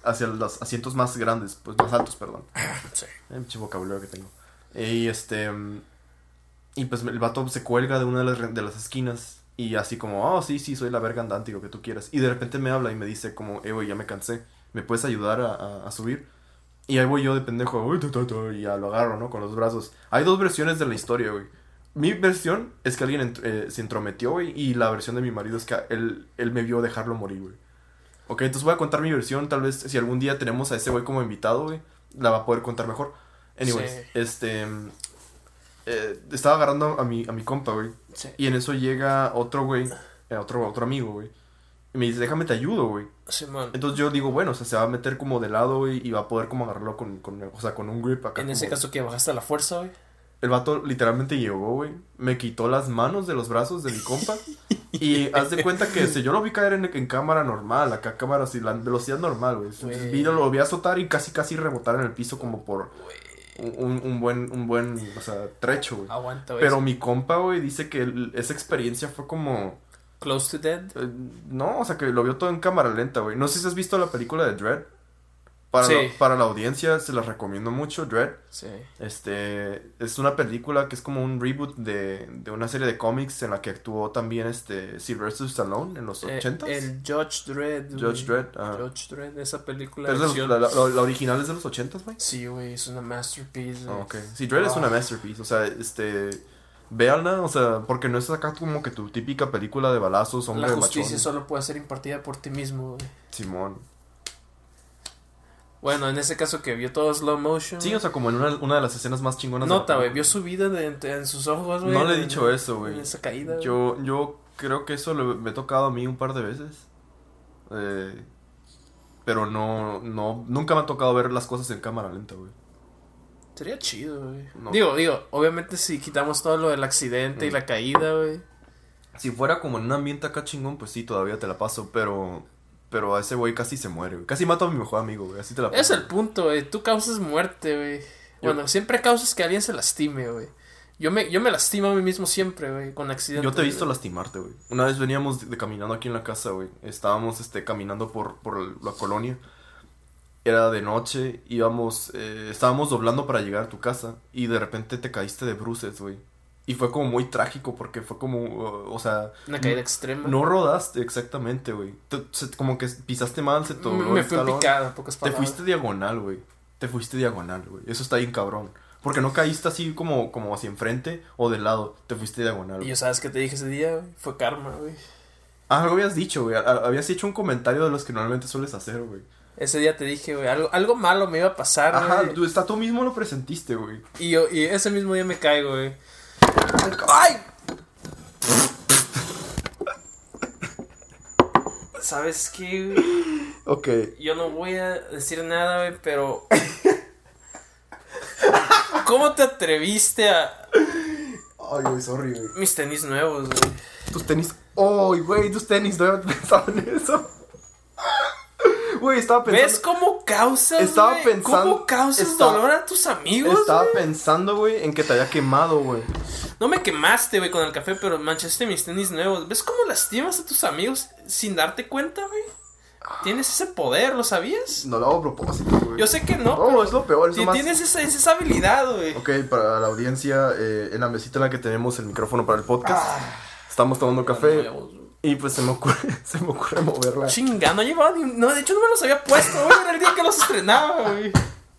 hacia los asientos más grandes, pues más altos, perdón. Sí. El pinche vocabulario que tengo. Y este... Y pues el vato se cuelga de una de las, de las esquinas y así como, oh, sí, sí, soy la verga andante, lo que tú quieras. Y de repente me habla y me dice como, eh, güey, ya me cansé, ¿me puedes ayudar a, a, a subir? Y ahí voy yo de pendejo, uy, tu, tu, tu, y ya lo agarro, ¿no? Con los brazos. Hay dos versiones de la historia, güey. Mi versión es que alguien eh, se entrometió, güey, y la versión de mi marido es que él, él me vio dejarlo morir, güey. Ok, entonces voy a contar mi versión, tal vez si algún día tenemos a ese güey como invitado, güey, la va a poder contar mejor. Anyways, sí. este... Eh, estaba agarrando a mi, a mi compa, güey. Sí. Y en eso llega otro güey, eh, otro, otro amigo, güey. Y me dice, déjame te ayudo, güey. Sí, man. Entonces yo digo, bueno, o sea, se va a meter como de lado, güey, y va a poder como agarrarlo con, con, o sea, con un grip acá. En como... ese caso, ¿que bajaste a la fuerza, güey? El vato literalmente llegó, güey, me quitó las manos de los brazos de mi compa. Y haz de cuenta que si yo lo vi caer en, en cámara normal, acá cámara así, la velocidad normal, güey. Entonces vi, lo vi azotar y casi casi rebotar en el piso como por un, un buen, un buen, o sea, trecho, güey. Aguanta, güey. Pero mi compa, güey, dice que el, esa experiencia fue como... Close to dead. Eh, no, o sea, que lo vio todo en cámara lenta, güey. No sé si has visto la película de Dredd. Para, sí. la, para la audiencia se la recomiendo mucho, Dredd. Sí. Este, es una película que es como un reboot de, de una serie de cómics en la que actuó también este Sylvester Stallone en los ochentas. Eh, el Judge Dredd. Judge Dredd. Uh, Judge Dredd, esa película. ¿Es de la, la, la, la original es de los ochentas, güey? Sí, güey, es una masterpiece. Oh, ok. Sí, Dredd oh. es una masterpiece, o sea, este... Véanla, o sea, porque no es acá como que tu típica película de balazos, hombre La justicia machón. Solo puede ser impartida por ti mismo, güey. Simón. Bueno, en ese caso que vio todo slow motion. Sí, o sea, como en una, una de las escenas más chingonas. Nota, güey, vio su vida de, de, en sus ojos, güey. No le he dicho eso, güey. En esa caída, Yo, yo creo que eso lo, me ha tocado a mí un par de veces. Eh, pero no, no, nunca me ha tocado ver las cosas en cámara lenta, güey. Sería chido, güey. No. Digo, digo, obviamente si quitamos todo lo del accidente mm. y la caída, güey. Si fuera como en un ambiente acá chingón, pues sí, todavía te la paso, pero... Pero a ese güey casi se muere, güey. Casi mato a mi mejor amigo, güey. Así te la paso. Es el punto, güey. Tú causas muerte, güey. Bueno, yo... siempre causas que alguien se lastime, güey. Yo me, yo me lastimo a mí mismo siempre, güey, con accidentes. Yo te he visto wey. lastimarte, güey. Una vez veníamos de, de caminando aquí en la casa, güey. Estábamos, este, caminando por, por la colonia. Era de noche, íbamos, eh, estábamos doblando para llegar a tu casa. Y de repente te caíste de bruces, güey. Y fue como muy trágico porque fue como, uh, o sea... Una caída extrema. No rodaste exactamente, güey. Como que pisaste mal, se te dobló Me fui picada, pocas palabras. Te fuiste diagonal, güey. Te fuiste diagonal, güey. Eso está bien cabrón. Porque no caíste así como, como hacia enfrente o de lado. Te fuiste diagonal, güey. Y yo, ¿sabes qué te dije ese día, güey? Fue karma, güey. Ah, algo habías dicho, güey. Habías hecho un comentario de los que normalmente sueles hacer, güey. Ese día te dije, güey, algo, algo malo me iba a pasar, güey. Ajá, tú, hasta tú mismo lo presentiste, güey. Y yo, y ese mismo día me caigo, güey. ¡Ay! ¿Sabes qué, güey? Ok. Yo no voy a decir nada, güey, pero... ¿Cómo te atreviste a...? Ay, güey, sorry, güey. Mis tenis nuevos, güey. Tus tenis... Ay, güey, tus tenis, no había pensado en eso. Güey, estaba pensando... ¿Ves cómo causas, Estaba wey? pensando... ¿Cómo causas estaba... dolor a tus amigos, Estaba wey? pensando, güey, en que te había quemado, güey. No me quemaste, güey, con el café, pero manchaste mis tenis nuevos. ¿Ves cómo lastimas a tus amigos sin darte cuenta, güey? Tienes ese poder, ¿lo sabías? No lo hago a propósito, güey. Yo sé que no. No, es lo peor. Es lo más... Tienes esa, esa habilidad, güey. Ok, para la audiencia, eh, en la mesita en la que tenemos el micrófono para el podcast, ah, estamos tomando café. Nuevos, y pues se me ocurre, se me ocurre moverla. Chinga, no llevaba ni... No, de hecho no me los había puesto, güey. Era el día que los estrenaba, güey.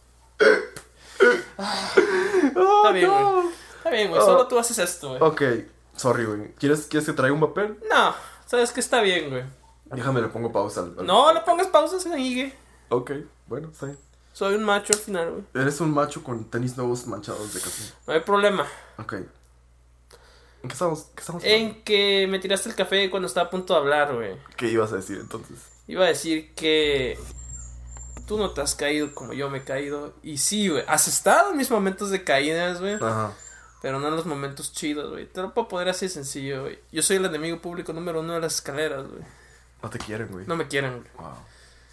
Ah, oh, está bien, güey. no. Está bien, güey. Oh. Solo tú haces esto, güey. Ok, sorry, güey. ¿Quieres, ¿Quieres que traiga un papel? No, sabes que está bien, güey. Déjame, le pongo pausa al... al... No, le pongas pausa, Sanigue. Ok, bueno, está bien. Soy un macho al final, güey. Eres un macho con tenis nuevos manchados de café. No hay problema. Ok. ¿En qué estamos, qué estamos hablando? En que me tiraste el café cuando estaba a punto de hablar, güey. ¿Qué ibas a decir entonces? Iba a decir que tú no te has caído como yo me he caído. Y sí, güey, has estado en mis momentos de caídas, güey. Ajá. Pero no en los momentos chidos, güey. Te lo puedo poner así sencillo, güey. Yo soy el enemigo público número uno de las escaleras, güey. No te quieren, güey. No me quieren, güey. Wow.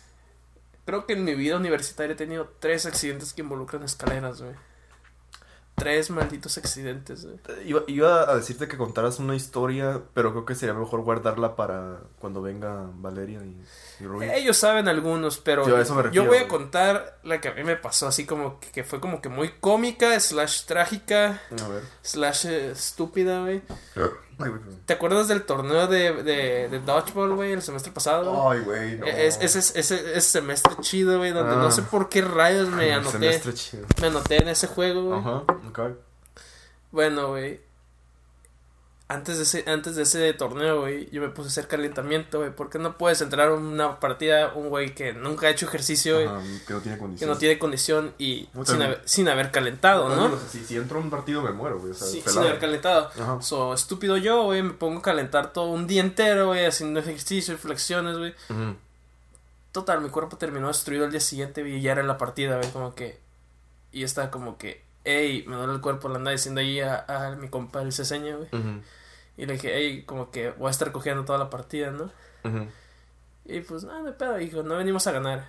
Creo que en mi vida universitaria he tenido tres accidentes que involucran escaleras, güey. tres malditos accidentes, güey. Iba, iba a decirte que contaras una historia, pero creo que sería mejor guardarla para cuando venga Valeria y, y Rubí. Ellos saben algunos, pero Yo a eso me refiero, yo voy a güey. contar la que a mí me pasó, así como que, que fue como que muy cómica, slash trágica, A ver. slash eh, estúpida, güey. Ay, güey. ¿Te acuerdas del torneo de, de, de Dodgeball, güey, el semestre pasado? Ay, güey, no. Es, ese, ese, ese semestre chido, güey, donde Ah. no sé por qué rayos me El anoté. semestre chido. Me anoté en ese juego, güey. Ajá, ok. Bueno, güey. Antes de ese, antes de ese torneo, güey, yo me puse a hacer calentamiento, güey. ¿Por qué no puedes entrar a una partida un güey que nunca ha hecho ejercicio, güey? Ajá, que no tiene Que condición. no tiene condición y No, sin también. haber, sin haber calentado, ¿no? O sea, si, si entro a un partido me muero, güey. O sea, Sí, sin pelado. haber calentado. Ajá. So, estúpido yo, güey, me pongo a calentar todo un día entero, güey, haciendo ejercicio y flexiones, güey. Ujú. Total, mi cuerpo terminó destruido al día siguiente, güey, y ya era la partida, güey, como que... Y yo estaba como que, hey, me duele el cuerpo, le andaba diciendo ahí a, a mi compa el ceseña, güey. Ujú. Y le dije, hey, como que voy a estar cogiendo toda la partida, ¿no? Ujú. Y pues, nada, no hay pedo, hijo, no venimos a ganar.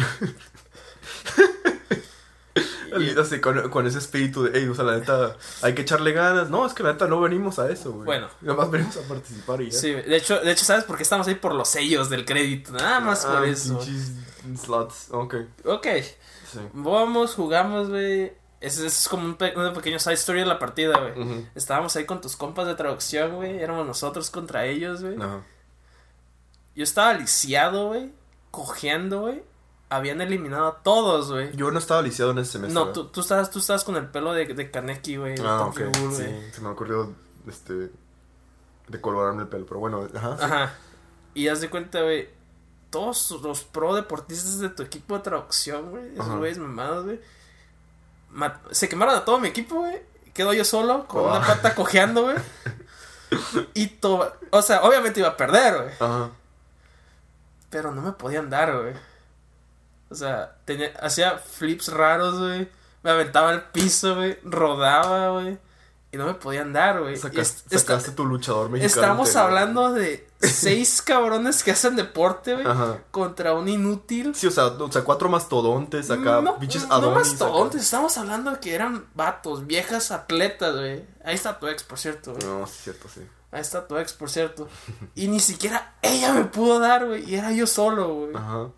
Y, así, con, con ese espíritu de, hey, o sea, la neta, hay que echarle ganas. No, es que la neta no venimos a eso, güey. Bueno. Nada más venimos a participar y ya. Sí, de hecho, de hecho, ¿sabes por qué estamos ahí? Por los sellos del crédito, nada más Ah, por eso. pinches slots, ok. Ok, Sí. vamos, jugamos, güey. Ese, ese es como un, pe un pequeño side story de la partida, güey. Ujú. Estábamos ahí con tus compas de traducción, güey. Éramos nosotros contra ellos, güey. Ajá. Yo estaba lisiado, güey. Cojeando, güey. Habían eliminado a todos, güey. Yo no estaba lisiado en ese semestre. No, ¿verdad? tú, tú, estabas, tú estabas con el pelo de, de Kaneki, güey. de Ah, Tokyo ok. Ghoul, Sí, güey. se me ocurrió, este, decolorarme el pelo, pero bueno, ajá. sí. Ajá. Y haz de cuenta, güey. Todos los pro deportistas de tu equipo de traducción, güey. Esos Ajá. güeyes mamados, güey. ma- Se quemaron a todo mi equipo, güey. Quedo yo solo con Oh. una pata cojeando, güey. Y todo. O sea, obviamente iba a perder, güey. Ajá. Pero no me podían dar, güey. O sea, tenía, hacía flips raros, güey. Me aventaba al piso, güey. Rodaba, güey. Y no me podían dar, güey. Y Sacaste, es- esta- sacaste tu luchador mexicano. Estamos interior. hablando de seis cabrones que hacen deporte, güey. Ajá. Contra un inútil. Sí, o sea, o sea, cuatro mastodontes acá, no, pinches no adonis. mastodontes, estamos hablando de que eran vatos, viejas atletas, güey. Ahí está tu ex, por cierto, güey. acá. No, sí, es cierto, sí. Ahí está tu ex, por cierto. Y ni siquiera ella me pudo dar, güey. Y era yo solo, güey. Ajá.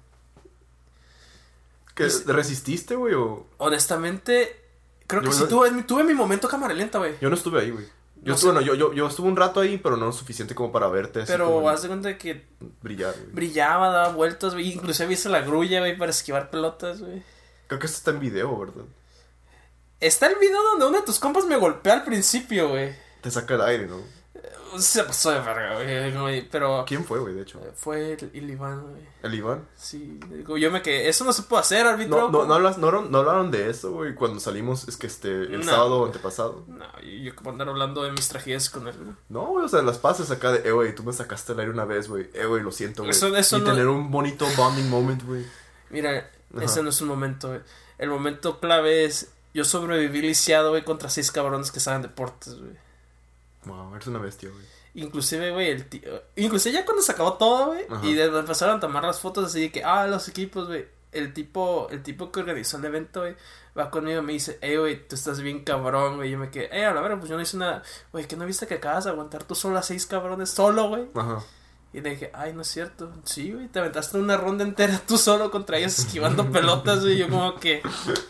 ¿Qué, Y si- ¿Resististe, güey? O... Honestamente, creo que Yo sí no- tuve, tuve mi momento cámara lenta, güey. Yo no estuve ahí, güey. Yo, No estuve, sé. no, yo, yo, yo estuve un rato ahí, pero no lo suficiente como para verte así Pero como haz de cuenta que brillar, güey. brillaba, daba vueltas, güey. Inclusive hice la grulla, güey, para esquivar pelotas, güey. Creo que esto está en video, ¿verdad? Está el video donde uno de tus compas me golpea al principio, güey. Te saca el aire, ¿no? Se pasó de verga, güey, güey. Pero ¿Quién fue, güey, de hecho? fue el, el Iván, güey. ¿El Iván? Sí, digo, yo me quedé. Eso no se puede hacer, árbitro. No, no, no, hablas- no, no hablaron de eso, güey, cuando salimos, es que este, el No. sábado antepasado. No, yo, yo como andar hablando de mis tragedias con él, güey. No, güey, o sea, las pases acá de, eh, güey, tú me sacaste el aire una vez, güey. Eh, güey, lo siento, güey. Eso- eso y no- tener un bonito bonding moment, güey. Mira, Ajá. ese no es un momento, güey. El momento clave es. Yo sobreviví lisiado, güey, contra seis cabrones que saben deportes, güey. Wow, eres una bestia, güey. Inclusive, güey, el tío... Inclusive ya cuando se acabó todo, güey. Ajá. Y de- empezaron a tomar las fotos así de que, ah, los equipos, güey. El tipo, el tipo que organizó el evento, güey, va conmigo y me dice, hey, güey, tú estás bien cabrón, güey. Y yo me quedé, eh, a la verdad, pues yo no hice nada. Güey, ¿qué no viste que acabas de aguantar tú solo a seis cabrones solo, güey? Ajá. Y le dije, ay, no es cierto. Sí, güey, te aventaste una ronda entera tú solo contra ellos esquivando pelotas, güey. Yo como que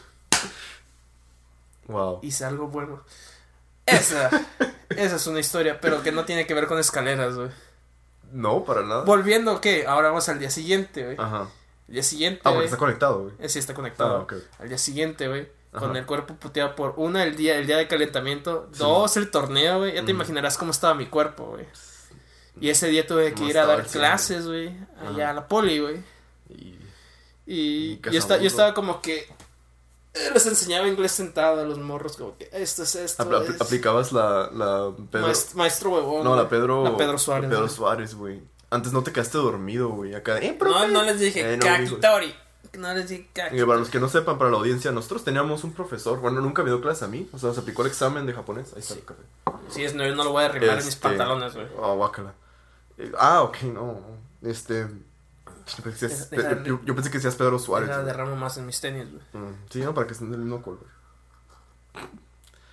Wow. hice algo bueno. Esa, esa es una historia, pero que no tiene que ver con escaleras, güey. No, para nada. Volviendo, ¿qué? Ahora vamos al día siguiente, güey. Ajá. El día siguiente, Ah, porque güey. está conectado, güey. Eh, Sí, está conectado. Ah, ok. Al día siguiente, güey. Con Ajá. el cuerpo puteado por una, el día, el día de calentamiento. Sí. Dos, el torneo, güey. Ya te Mm. imaginarás cómo estaba mi cuerpo, güey. Y ese día tuve que No ir a estaba dar al cien, clases, güey. Allá Ajá. a la poli, güey. Y... Y Y yo, esta- yo Cazaburro. estaba como que eh, les enseñaba inglés sentado a los morros, como que esto es esto. apl- apl- es... aplicabas la, la Pedro... Maest- maestro huevón. No, la güey. Pedro... La Pedro Suárez. la Pedro güey. Suárez, güey. Antes no te quedaste dormido, güey. Acá, eh, No, profe. no les dije Eh, no, Kakitori. No les dije Y Kakitori. para los que no sepan, para la audiencia, nosotros teníamos un profesor, bueno, nunca me dio clase a mí, o sea, nos aplicó el examen de japonés, ahí está el café. Sí, es, no, yo no lo voy a arrimar en mis Este, pantalones, güey. Oh, guácala. Eh, ah, ok, no, este... Yo pensé, que decías- Deja- pe- yo, yo pensé que decías Pedro Suárez. Deja güey. derramo más en mis tenis, güey. Mm, sí, no, para que estén del mismo color.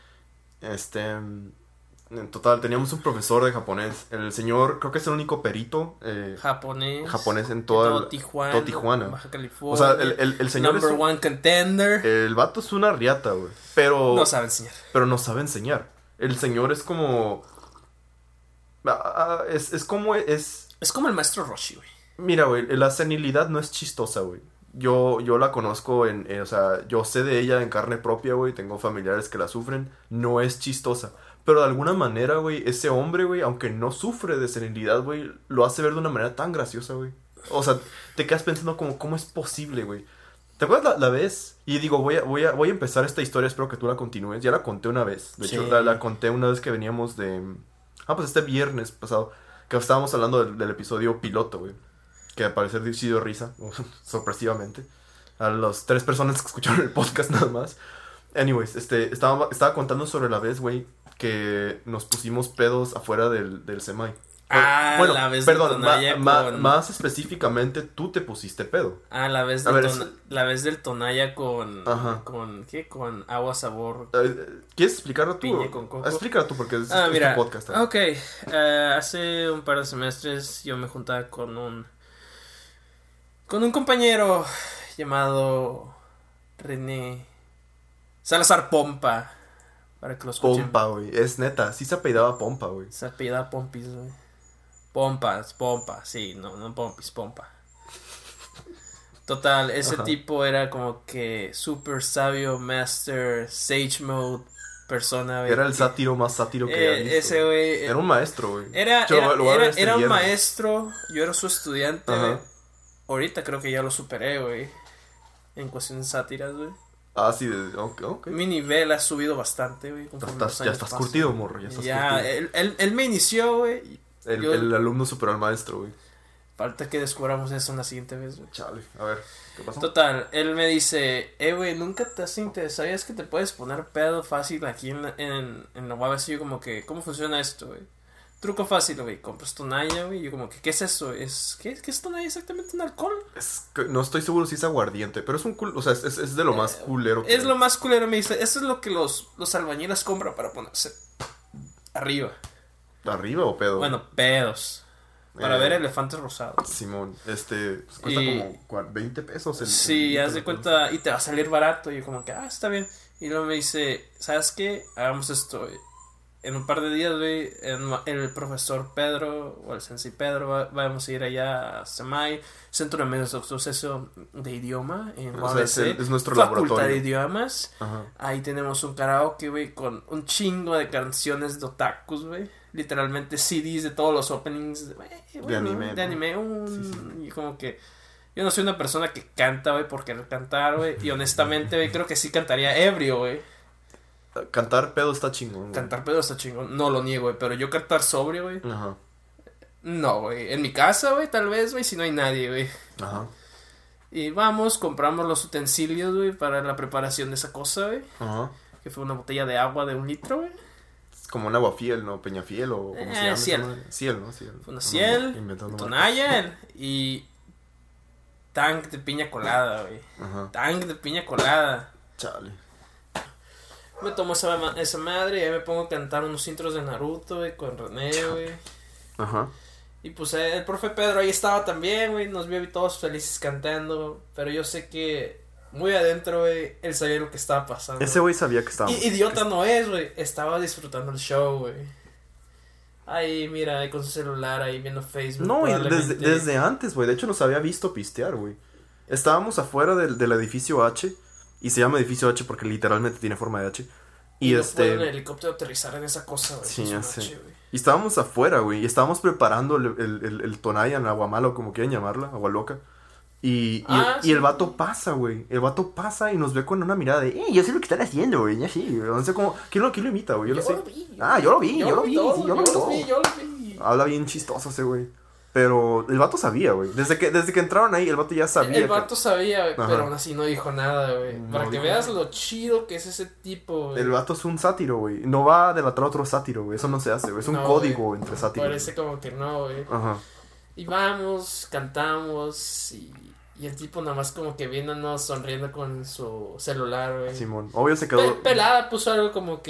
Este, en total, teníamos un profesor de japonés. El señor, creo que es el único perito eh, japonés. Japonés en toda todo el- Tijuana. todo Tijuana. Baja California. O sea, el, el, el señor Number es un- one contender. el vato es una riata, güey. Pero, No sabe enseñar. pero no sabe enseñar. El señor es como... ah, ah, es, es como... es Es como el maestro Roshi, güey. Mira, güey, la senilidad no es chistosa, güey. Yo, yo la conozco en, eh, o sea, yo sé de ella en carne propia, güey. Tengo familiares que la sufren. No es chistosa. Pero de alguna manera, güey, ese hombre, güey, aunque no sufre de senilidad, güey, lo hace ver de una manera tan graciosa, güey. O sea, te quedas pensando como, ¿cómo es posible, güey? ¿Te acuerdas la, la vez? Y digo, voy a, voy, a, voy a empezar esta historia, espero que tú la continúes. Ya la conté una vez. De Sí. hecho, la, la conté una vez que veníamos de... Ah, pues este viernes pasado. Que estábamos hablando del, del episodio piloto, güey. Que al parecer sí dio risa, sorpresivamente. A las tres personas que escucharon el podcast nada más. Anyways, este, estaba, estaba contando sobre la vez, güey, que nos pusimos pedos afuera del, del semai. Ah, Bueno, la vez de perdón, ma- Tonaya ma- con... más específicamente, tú te pusiste pedo. Ah, la vez, A del ver, tona- es- la vez del Tonaya con... Ajá. con... ¿Qué? Con agua sabor... Eh, ¿Quieres explicarlo tú? Piña con coco. Explícalo tú porque es, Ah, es mira, tu podcast. ¿eh? ok, eh, hace un par de semestres yo me juntaba con un con un compañero llamado René Salazar Pompa, para que lo escuchen. Pompa, güey. Es neta, sí se apellidaba Pompa, güey. Se apellida Pompis, güey. Pompas, Pompa, sí, no, no Pompis, Pompa. Total, ese Ajá. tipo era como que super sabio, master, sage mode, persona, güey. Era el que- sátiro más sátiro que eh, había visto. ese güey... Era un maestro, güey. Era, Yo era, lo voy a ver era- este era un viernes. maestro, yo era su estudiante, Ajá. güey. Ahorita creo que ya lo superé, güey. En cuestión de sátiras, güey. Ah, sí, de, ok, ok. Mi nivel ha subido bastante, güey. conforme Estás- los ya años estás pasan. curtido, morro, ya estás Ya, curtido. él, él, él me inició, güey. El, yo- el alumno superó al maestro, güey. Falta que descubramos eso en la siguiente vez, güey. Chale, a ver, ¿qué pasó? Total, él me dice, eh, güey, nunca te has interesado, ¿sabías que te puedes poner pedo fácil aquí en la, en, en la U A B C? Yo como que, ¿cómo funciona esto, güey? Truco fácil, güey, compras Tonaya, güey, yo como que, ¿qué es eso? ¿Es, qué, ¿Qué es Tonaya exactamente? ¿Un alcohol? Es que no estoy seguro si es aguardiente, pero es un cul... O sea, es, es, es de lo más culero que Es lo más culero, me dice, eso es lo que los, los albañiles compran para ponerse arriba. ¿Arriba o pedo? Bueno, pedos. Para Eh, ver elefantes rosados. Simón, este, pues, cuesta Y- como cua- veinte pesos. El, Sí, el- haz de cuenta, y te va a salir barato. Y yo como que, ah, está bien. Y luego me dice, ¿sabes qué? Hagamos esto, güey. En un par de días, güey, en- el profesor Pedro, o el sensei Pedro, va- vamos a ir allá a Semai, Centro de Medios de Proceso de Idioma, en O sea, es, el- U A B C, es nuestro Facultad laboratorio. de Idiomas. Ajá. Ahí tenemos un karaoke, güey, con un chingo de canciones de otakus, güey. Literalmente C Ds de todos los openings, güey, bueno, anime, De ¿no? anime, un... Sí, sí. Y como que... Yo no soy una persona que canta, güey, por querer cantar, güey. Y honestamente, güey, creo que sí cantaría ebrio, güey. Cantar pedo está chingón, güey. Cantar pedo está chingón. No lo niego, güey. Pero yo cantar sobrio, güey. Ajá, No, güey. En mi casa, güey, tal vez, güey, si no hay nadie, güey. ajá, Y vamos, compramos los utensilios, güey, para la preparación de esa cosa, güey. ajá. Que fue una botella de agua de un litro, güey. Es como un aguafiel, ¿no? Peñafiel o como Eh, se llama. esa Ciel. madre. Ciel, ¿no? Ciel. Fue una No, ciel, no, inventando marcas. Tonaya el- y tank de piña colada, güey. Ajá, Tank de piña colada. chale. Me tomo esa, ma- esa madre y ahí me pongo a cantar unos intros de Naruto, güey, con René, güey. Ajá. Y pues eh, el profe Pedro ahí estaba también, güey, nos vio todos felices cantando, pero yo sé que muy adentro, güey, él sabía lo que estaba pasando. Ese güey sabía que estábamos. I- idiota no es, güey, estaba disfrutando el show, güey. Ahí, mira, ahí con su celular, ahí viendo Facebook. No, y desde, probablemente. desde antes, güey. De hecho, nos había visto pistear, güey. Estábamos afuera del, del edificio H. Y se llama edificio H porque literalmente tiene forma de H. Y, Y no este. puede un helicóptero aterrizar en esa cosa, güey. Sí, con su ya noche, sé. güey. Y estábamos afuera, güey. Y estábamos preparando el, el, el, el Tonayan, agua mala o como quieran llamarla, agua loca. Y, y, Ah, y sí. el vato pasa, güey. El vato pasa y nos ve con una mirada de, eh, yo sé lo que están haciendo, güey. Ya sí, güey. No sé cómo. ¿Quién lo, quién lo imita, güey? Yo, lo sé. lo vi. Ah, yo lo vi, yo, lo vi. todo, sí, yo lo yo vi. lo vi, yo lo vi. Habla bien chistoso ese güey. Pero el vato sabía, güey. Desde que, desde que entraron ahí, el vato ya sabía. El que- vato sabía, güey, Ajá. pero aún así no dijo nada, güey. No Para que dijo veas nada. lo chido que es ese tipo, güey. El vato es un sátiro, güey. No va a delatar a otro sátiro, güey. Eso no se hace, güey. Es un No, código güey. entre sátiros. Parece como que no, güey. Ajá. Y vamos, cantamos y, y el tipo nada más como que viéndonos sonriendo con su celular, güey. Simón. Obvio se Pe- quedó. Pelada puso algo como que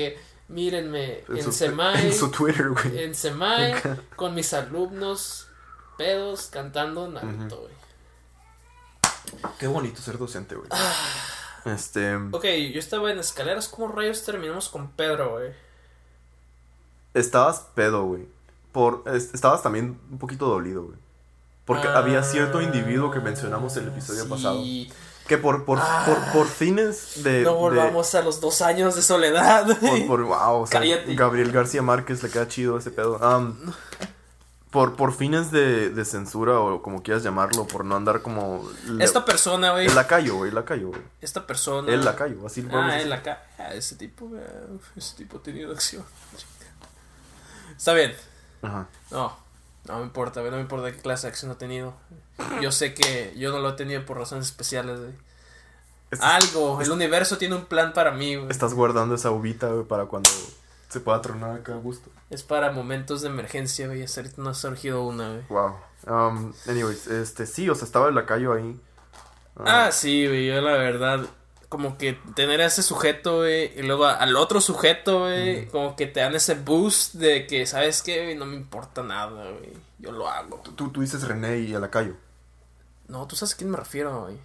Mírenme En en, su- Semai, en su Twitter, güey. en Semai, con mis alumnos pedos cantando Naruto, güey. Qué bonito ser docente, güey. Ah. Este. Ok, yo estaba en escaleras. ¿Cómo rayos terminamos con Pedro, güey? Estabas pedo, güey. Por, es- estabas también un poquito dolido, güey. Porque Ah, había cierto individuo que mencionamos el episodio sí. pasado. Que por, por, Ah. por, por fines de. No de- volvamos a los dos años de soledad, por, güey. por- wow, o sea, Cállate. Gabriel García Márquez le queda chido ese pedo. Am, por, por fines de, de censura o como quieras llamarlo, por no andar como. le- Esta persona, güey. El lacayo, güey, el lacayo, güey. Esta persona. El lacayo, así lo podemos Ah, decir. el lacayo. Ah, ese tipo, güey. Ese tipo ha tenido acción. Está bien. Ajá. No, no me importa, güey. No me importa qué clase de acción ha tenido. Yo sé que yo no lo he tenido por razones especiales, güey. Estás, Algo, el universo tiene un plan para mí, güey. estás guardando esa uvita, güey, para cuando se pueda tronar acá a gusto. Es para momentos de emergencia, güey. Hasta ahorita no ha surgido una, güey. Wow. Um, anyways, este, sí, o sea, estaba el lacayo ahí. Ah, sí, güey. Yo la verdad, como que tener a ese sujeto, güey, y luego a- al otro sujeto, güey, como que te dan ese boost de que, ¿sabes qué, güey? No me importa nada, güey. Yo lo hago. Tú, tú dices René y el lacayo. No, tú sabes a quién me refiero, güey.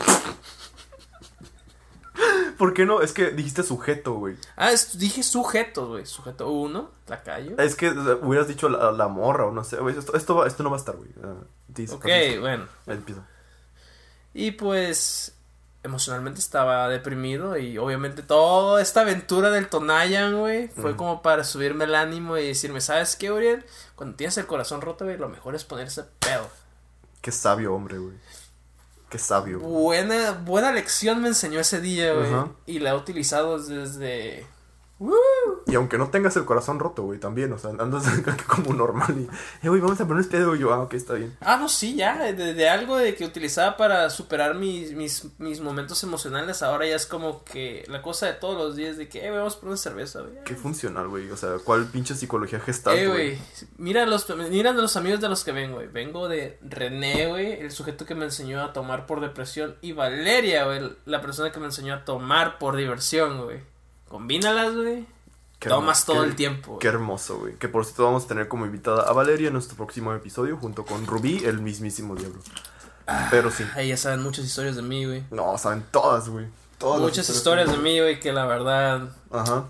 ¿Por qué no? Es que dijiste sujeto, güey. Ah, es- dije sujetos, güey. Sujeto uno, lacayo. Es que o sea, hubieras dicho la, la morra o no sé, güey. Esto, esto, va- esto no va a estar, güey. Ah, dice, Ok, pasa, bueno. empieza. Y pues emocionalmente estaba deprimido y obviamente toda esta aventura del Tonayan, güey, fue Ujú. como para subirme el ánimo y decirme, ¿sabes qué, Uriel? Cuando tienes el corazón roto, güey, lo mejor es ponerse pedo. Qué sabio hombre, güey. Qué sabio. güey. Buena, buena lección me enseñó ese día, güey. Ajá. Y la he utilizado desde... ¡Woo! Y aunque no tengas el corazón roto, güey, también, o sea, andas como normal y, eh, güey, vamos a poner pedo, y yo, ah, ok, está bien. Ah, no, sí, ya, de, de algo de que utilizaba para superar mis, mis, mis momentos emocionales, ahora ya es como que la cosa de todos los días de que, eh, güey, vamos por una cerveza, güey. Qué funcional, güey, o sea, ¿cuál pinche psicología gestal, Eh, güey? güey, mira los, mira de los amigos de los que vengo, güey. Vengo de René, güey, el sujeto que me enseñó a tomar por depresión, y Valeria, güey, la persona que me enseñó a tomar por diversión, güey. Combínalas, güey. Qué Tomas hermo- todo qué- el tiempo, güey. Qué hermoso, güey. Que por cierto vamos a tener como invitada a Valeria en nuestro próximo episodio junto con Rubí, el mismísimo diablo. Pero sí. Ahí ya saben muchas historias de mí, güey. No, saben todas, güey. Todas las Muchas historias de mí, güey, que la verdad, Ajá.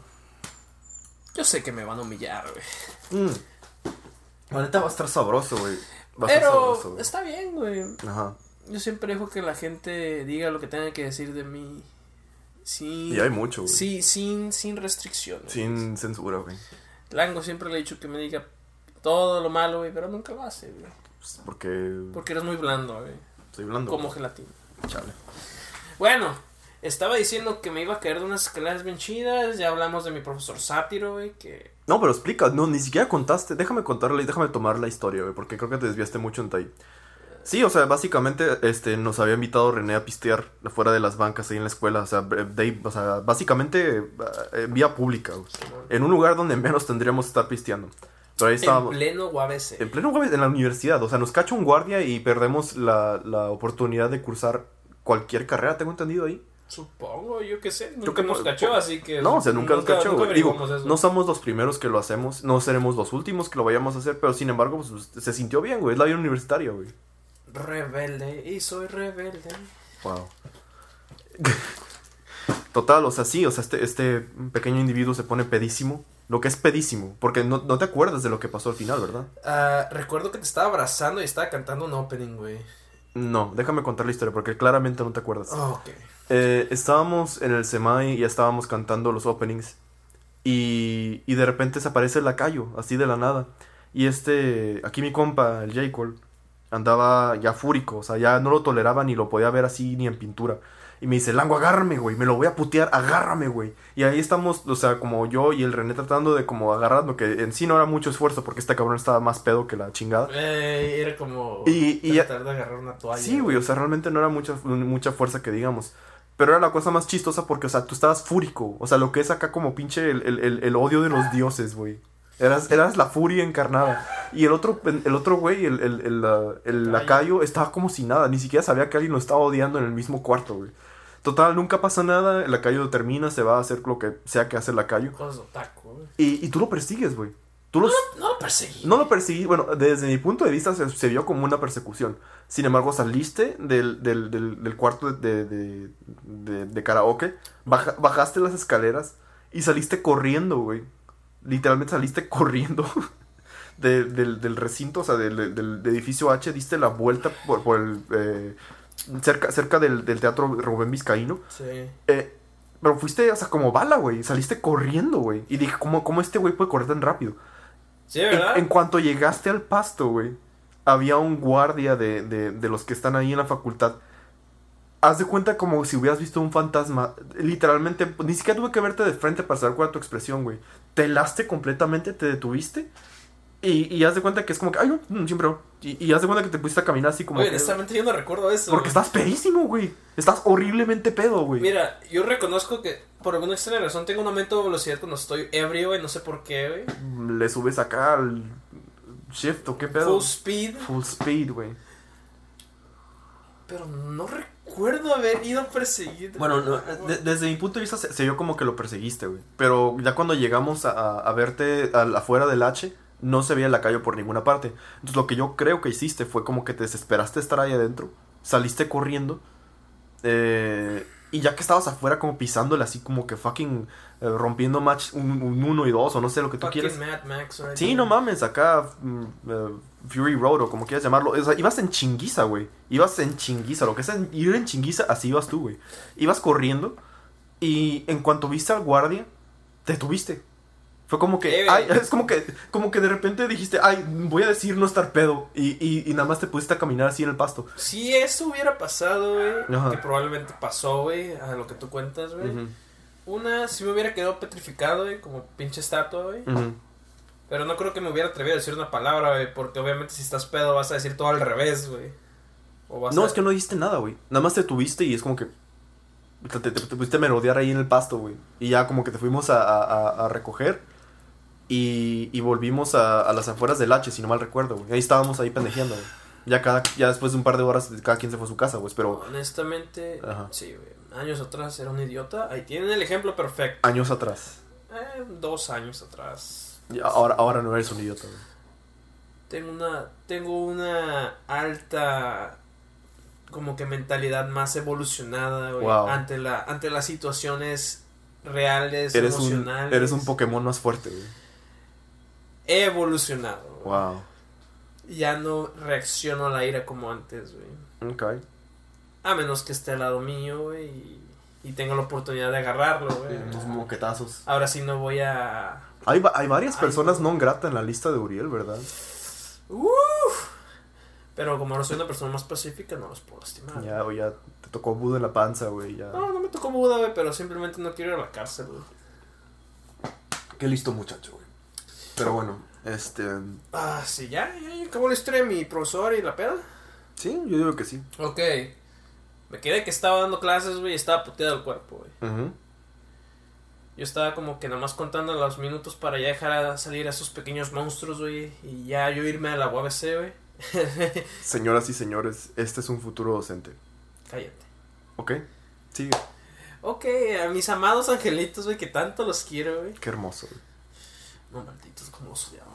yo sé que me van a humillar, güey. Mm. Ahorita va a estar sabroso, güey. Va a estar Pero sabroso, güey. está bien, güey. Ajá. Yo siempre dejo que la gente diga lo que tenga que decir de mí. Sin, Y hay mucho, güey. Sí, sin, sin restricciones. Sin censura, güey. Lango siempre le he dicho que me diga todo lo malo, güey, pero nunca lo hace, güey. Pues porque Porque eres muy blando, güey. estoy hablando. Como gelatina. Chale. Bueno, estaba diciendo que me iba a caer de unas escaleras bien chidas. Ya hablamos de mi profesor Sátiro, güey, que... No, pero explica, no, ni siquiera contaste. Déjame contarle, déjame tomar la historia, güey, porque creo que te desviaste mucho en ahí. Sí, o sea, básicamente, este, nos había invitado René a pistear fuera de las bancas ahí en la escuela, o sea, de- o sea básicamente eh, en vía pública, güey, en un lugar donde menos tendríamos que estar pisteando. Pero ahí En estábamos. pleno U A B C. En pleno jueves, en la universidad, o sea, nos cacha un guardia y perdemos la, la oportunidad de cursar cualquier carrera, tengo entendido ahí. Supongo, yo qué sé. Creo Nunca que nos no- cachó, así que... No, o sea, nunca, nos cachó, güey. Digo, averiguamos eso. no somos los primeros que lo hacemos, no seremos los últimos que lo vayamos a hacer, pero sin embargo, pues, se sintió bien, güey, es la vida universitaria, güey. Rebelde, y soy rebelde. Wow. Total, o sea, sí, o sea, este, este pequeño individuo se pone pedísimo, lo que es pedísimo, porque no, no te acuerdas de lo que pasó al final, ¿verdad? Ah, recuerdo que te estaba abrazando y estaba cantando un opening, güey. No, déjame contar la historia, porque claramente no te acuerdas. Oh, ok. Eh, estábamos en el Semai y ya estábamos cantando los openings. Y, y de repente se aparece el lacayo, así de la nada. Y este, aquí mi compa, el J. Cole, andaba ya fúrico, o sea, ya no lo toleraba ni lo podía ver así ni en pintura. Y me dice, Lango, agárrame, güey, me lo voy a putear, agárrame, güey. Y ahí estamos, o sea, como yo y el René tratando de como agarrarlo, que en sí no era mucho esfuerzo porque este cabrón estaba más pedo que la chingada. Eh, era como Y- y ya- tratar de agarrar una toalla. Sí, güey, o sea, realmente no era mucha, mucha fuerza que digamos. Pero era la cosa más chistosa porque, o sea, tú estabas fúrico. O sea, lo que es acá como pinche el, el, el, el odio de los dioses, güey. Eras, eras la furia encarnada. Y el otro, el otro güey, el, el, el, uh, el lacayo, estaba como si nada. Ni siquiera sabía que alguien lo estaba odiando en el mismo cuarto, güey. Total, nunca pasa nada, el lacayo termina, se va a hacer lo que sea que hace el lacayo. Cosas de otaku, güey. Y, y tú lo persigues, güey. Tú los... No, no lo perseguí. No lo perseguí, bueno, desde mi punto de vista se, se vio como una persecución. Sin embargo, saliste del, del, del, del cuarto de, de, de, de karaoke, baja, bajaste las escaleras y saliste corriendo, güey. Literalmente saliste corriendo de, del, del recinto, o sea, del, del, del edificio H, diste la vuelta por, por el... Eh, cerca cerca del, del teatro Rubén Vizcaíno. Sí. Eh, pero fuiste, o sea, como bala, güey. Saliste corriendo, güey. Y dije, ¿cómo, cómo este güey puede correr tan rápido? Sí, ¿verdad? En, en cuanto llegaste al pasto, güey, había un guardia de, de, de los que están ahí en la facultad. Haz de cuenta como si hubieras visto un fantasma. Literalmente, ni siquiera tuve que verte de frente para saber cuál era tu expresión, güey. Te helaste completamente, te detuviste. Y, y haz de cuenta que es como que, ay, no, no, siempre. Y, y haz de cuenta que te pusiste a caminar así como. Oye, que, honestamente yo no recuerdo eso. porque güey. estás pedísimo, güey. Estás horriblemente pedo, güey. Mira, yo reconozco que por alguna extraña razón tengo un aumento de velocidad cuando estoy ebrio, güey. No sé por qué, güey. Le subes acá al shift o qué pedo. Full speed. Full speed, güey. Pero no recuerdo haber ido a perseguir. Bueno, no, de- desde mi punto de vista se, se vio como que lo perseguiste, güey. Pero ya cuando llegamos a, a- a verte al- afuera del H, no se veía el lacayo por ninguna parte. Entonces lo que yo creo que hiciste fue como que te desesperaste de estar ahí adentro, saliste corriendo, eh, y ya que estabas afuera como pisándole así como que fucking eh, rompiendo match un, un uno y dos o no sé lo que tú Fucking quieras. Mad Max, right? Sí, no mames, acá mm, eh, Fury Road o como quieras llamarlo. O sea, ibas en chinguiza, güey. Ibas en chinguiza. Lo que es en- ir en chinguiza, así ibas tú, güey. Ibas corriendo y en cuanto viste al guardia, te detuviste. Fue como que, Eh, ay, es como que, como que de repente dijiste, ay, voy a decir no estar pedo. Y, y, y nada más te pusiste a caminar así en el pasto. Si eso hubiera pasado, güey, Ajá. que probablemente pasó, güey, a lo que tú cuentas, güey. Ujú, Una, si me hubiera quedado petrificado, güey, como pinche estatua, güey. ujú. Pero no creo que me hubiera atrevido a decir una palabra, güey, porque obviamente si estás pedo vas a decir todo al revés, güey. O vas No, a... es que no dijiste nada, güey. Nada más te tuviste y es como que te, te, te- te pusiste a merodear ahí en el pasto, güey. Y ya como que te fuimos a, a, a- a recoger y, y volvimos a, a las afueras del H, si no mal recuerdo, güey. Ahí estábamos ahí pendejeando, güey. Ya, cada, ya después de un par de horas cada quien se fue a su casa, güey. Pero Honestamente, Ajá. sí, güey. Años atrás era un idiota. Ahí tienen el ejemplo perfecto. años atrás. Eh, dos años atrás. Ya, ahora, ahora no eres un idiota, güey. Tengo una, tengo una alta como que mentalidad más evolucionada, güey, Wow. ante la, ante las situaciones reales, Eres un, emocionales. eres un Pokémon más fuerte, güey. He evolucionado, güey. Wow. Ya no reacciono a la ira como antes, güey. Ok. A menos que esté al lado mío, güey, y, y tengo la oportunidad de agarrarlo, güey. Unos moquetazos. Ahora sí no voy a... Hay, va- hay varias Ay, personas no. non grata en la lista de Uriel, ¿verdad? Uf. Pero como ahora soy una persona más pacífica, no los puedo lastimar. Ya, o ya te tocó Buda en la panza, güey. Ya. No, no me tocó Buda, güey, pero simplemente no quiero ir a la cárcel, güey. Qué listo muchacho, güey. Pero bueno, este... Ah, sí, ya, ya, ya acabó la historia de mi profesor y la peda. Sí, yo digo que sí. Ok. Me quedé que estaba dando clases, güey, y estaba puteado el cuerpo, güey. Ujú. Yo estaba como que nada más contando los minutos para ya dejar a salir a esos pequeños monstruos, güey. Y ya yo irme a la U A B C, güey. Señoras y señores, este es un futuro docente. Cállate. ¿Ok? Sigue. Ok, a mis amados angelitos, güey, que tanto los quiero, güey. Qué hermoso, güey. No, malditos, como los odiaba,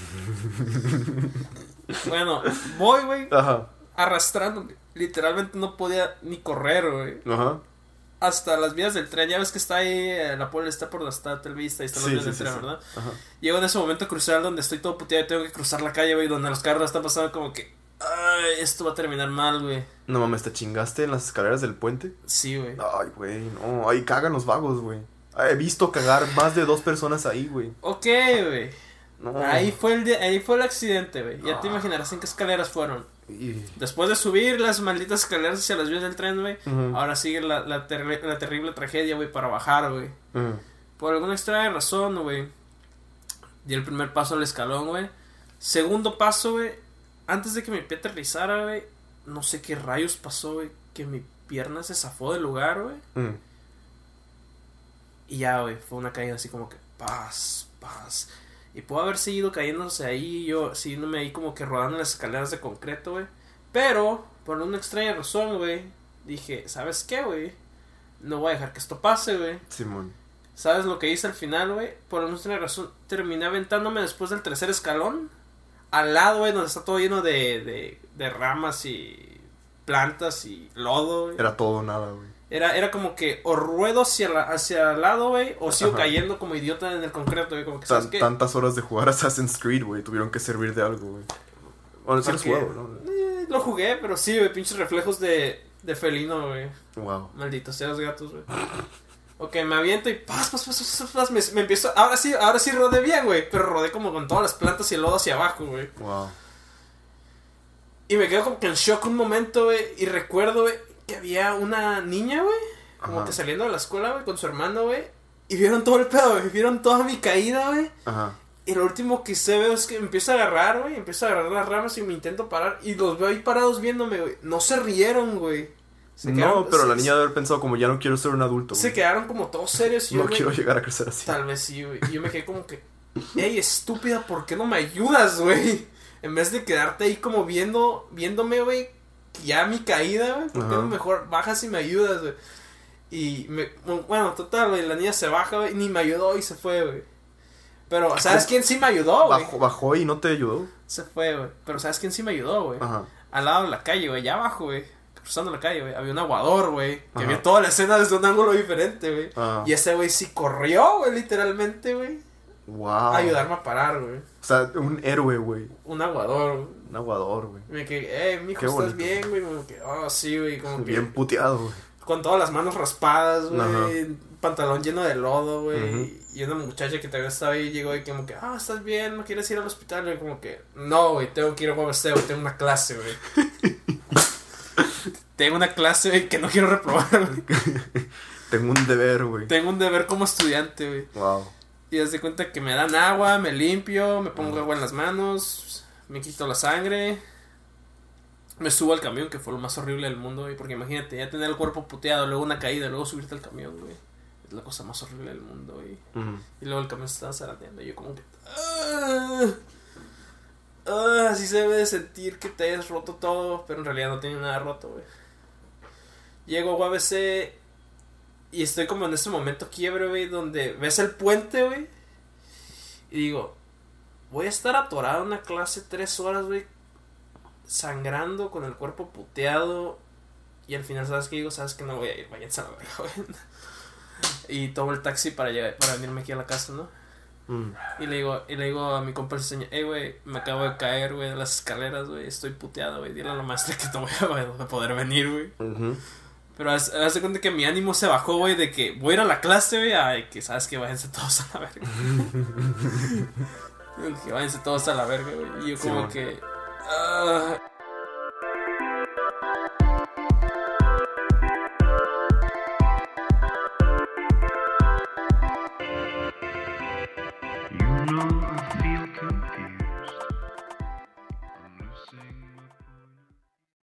güey. Bueno, voy, güey, Ajá. arrastrándome. Literalmente no podía ni correr, güey. Ajá. Hasta las vías del tren. Ya ves que está ahí, eh, la Puebla está por donde está Telvista y están las Sí, vías sí, del sí, tren, sí. ¿verdad? Ajá. Llego en ese momento crucial donde estoy todo puteado y tengo que cruzar la calle, güey, donde los carros están pasando como que... Ay, esto va a terminar mal, güey. No mames, ¿te chingaste en las escaleras del puente? Sí, güey. Ay, güey, no. Ahí cagan los vagos, güey. He visto cagar más de dos personas ahí, güey. Ok, güey. No. Ahí fue el de- ahí fue el accidente, güey. Ya te Ah. imaginarás en qué escaleras fueron. Y- Después de subir las malditas escaleras hacia las vías del tren, güey, Ujú. ahora sigue la, la, terri- la terrible tragedia, güey, para bajar, güey. Ujú. Por alguna extraña razón, güey, di el primer paso al escalón, güey. Segundo paso, güey, antes de que mi pie aterrizara, güey, no sé qué rayos pasó, güey, que mi pierna se zafó del lugar, güey. Ujú. Y ya, güey, fue una caída así como que paz, paz. Y puedo haber seguido cayéndose ahí, yo siguiéndome ahí como que rodando en las escaleras de concreto, güey. Pero, por una extraña razón, güey, dije, ¿sabes qué, güey? no voy a dejar que esto pase, güey. Simón. ¿Sabes lo que hice al final, güey? Por alguna extraña razón, terminé aventándome después del tercer escalón. Al lado, güey, donde está todo lleno de, de, de ramas y plantas y lodo, güey. Era todo o nada, güey. Era, era como que o ruedo hacia, la, hacia el lado, güey, o sigo Ajá. cayendo como idiota en el concreto, güey. Como que, ¿sabes Tan- qué? Tantas horas de jugar Assassin's Creed, güey, tuvieron que servir de algo, güey. Bueno, sí lo has Porque, jugado, ¿no? eh, lo jugué, pero sí, güey, pinches reflejos de, de felino, güey. Wow. Malditos sean los gatos, güey. Ok, me aviento y pas, pas, pas, pas, pas, me, me empiezo. Ahora sí, ahora sí rodé bien, güey. Pero rodé como con todas las plantas y el lodo hacia abajo, güey. Wow. Y me quedo como que en shock un momento, güey. Y recuerdo, güey, que había una niña, güey. Como Ajá. que saliendo de la escuela, güey, con su hermano, güey. Y vieron todo el pedo, güey. Vieron toda mi caída, güey. Ajá. Y lo último que sé, veo es que me empiezo a agarrar, güey. Empiezo a agarrar las ramas y me intento parar. Y los veo ahí parados viéndome, güey. No se rieron, güey. Se No, quedaron- pero se- la niña debe haber pensado como ya no quiero ser un adulto, Se güey. quedaron como todos serios. Y yo No me- quiero llegar a crecer así. Tal vez sí, güey. Y yo me quedé como que, ey, estúpida, ¿por qué no me ayudas, güey? En vez de quedarte ahí como viendo, viéndome, güey, ya mi caída, güey, ¿por qué Ajá. no mejor bajas y me ayudas, güey? Y, me, bueno, total, güey, la niña se baja, güey, y ni me ayudó y se fue, güey. Pero, ¿sabes quién sí me ayudó, güey? Bajó, bajó y no te ayudó. Se fue, güey. Pero, ¿sabes quién sí me ayudó, güey? Ajá. Al lado de la calle, güey, allá abajo, güey. Cruzando la calle, güey. Había un aguador, güey. Que Ajá. vio toda la escena desde un ángulo diferente, güey. Ajá. Y ese güey sí corrió, güey, literalmente, güey. Wow. A ayudarme a parar, güey. O sea, un héroe, güey. Un aguador, güey. Un aguador, güey. Me quedé, eh, mijo, Qué ¿estás bonito. bien, güey? Como que, oh, sí, güey. Como que, Bien puteado, güey. con todas las manos raspadas, Ajá. güey. Pantalón lleno de lodo, güey. Ujú. Y una muchacha que también estaba ahí llegó y como que, ah, ¿estás bien? ¿No quieres ir al hospital? Y como que, no, güey, tengo que ir a U A B C, güey. Tengo una clase, güey. Tengo una clase, güey, que no quiero reprobar, güey. Tengo un deber, güey. Tengo un deber como estudiante, güey. Wow. Y haz de cuenta que me dan agua, me limpio, me pongo Ajá. agua en las manos, me quito la sangre, me subo al camión, que fue lo más horrible del mundo, güey. Porque imagínate, ya tener el cuerpo puteado, luego una caída, luego subirte al camión, güey. Es la cosa más horrible del mundo, güey. Ujú. Y luego el camión se estaba zarandeando y yo como que... Ah, ah, así se debe de sentir que te hayas roto todo, pero en realidad no tiene nada roto, güey. Llego a U A B C y estoy como en ese momento quiebre, güey, donde ves el puente, güey. Y digo, voy a estar atorado en una clase tres horas, güey, sangrando, con el cuerpo puteado. Y al final, ¿sabes qué digo? ¿Sabes que no voy a ir? Váyanse a la verga, güey. Y tomo el taxi para llegar, para venirme aquí a la casa, ¿no? Mm. Y le digo, y le digo a mi compa el señor, hey, güey, me acabo de caer, güey, de las escaleras, güey, estoy puteado, güey, dile a la maestra que no voy a, a poder venir, güey. Ujú. Pero haz, haz de cuenta que mi ánimo se bajó, güey, de que voy a ir a la clase, güey, ay, que sabes que váyanse todos a la verga. Que váyanse todos a la verga, güey. Y yo como Sí, que... ah,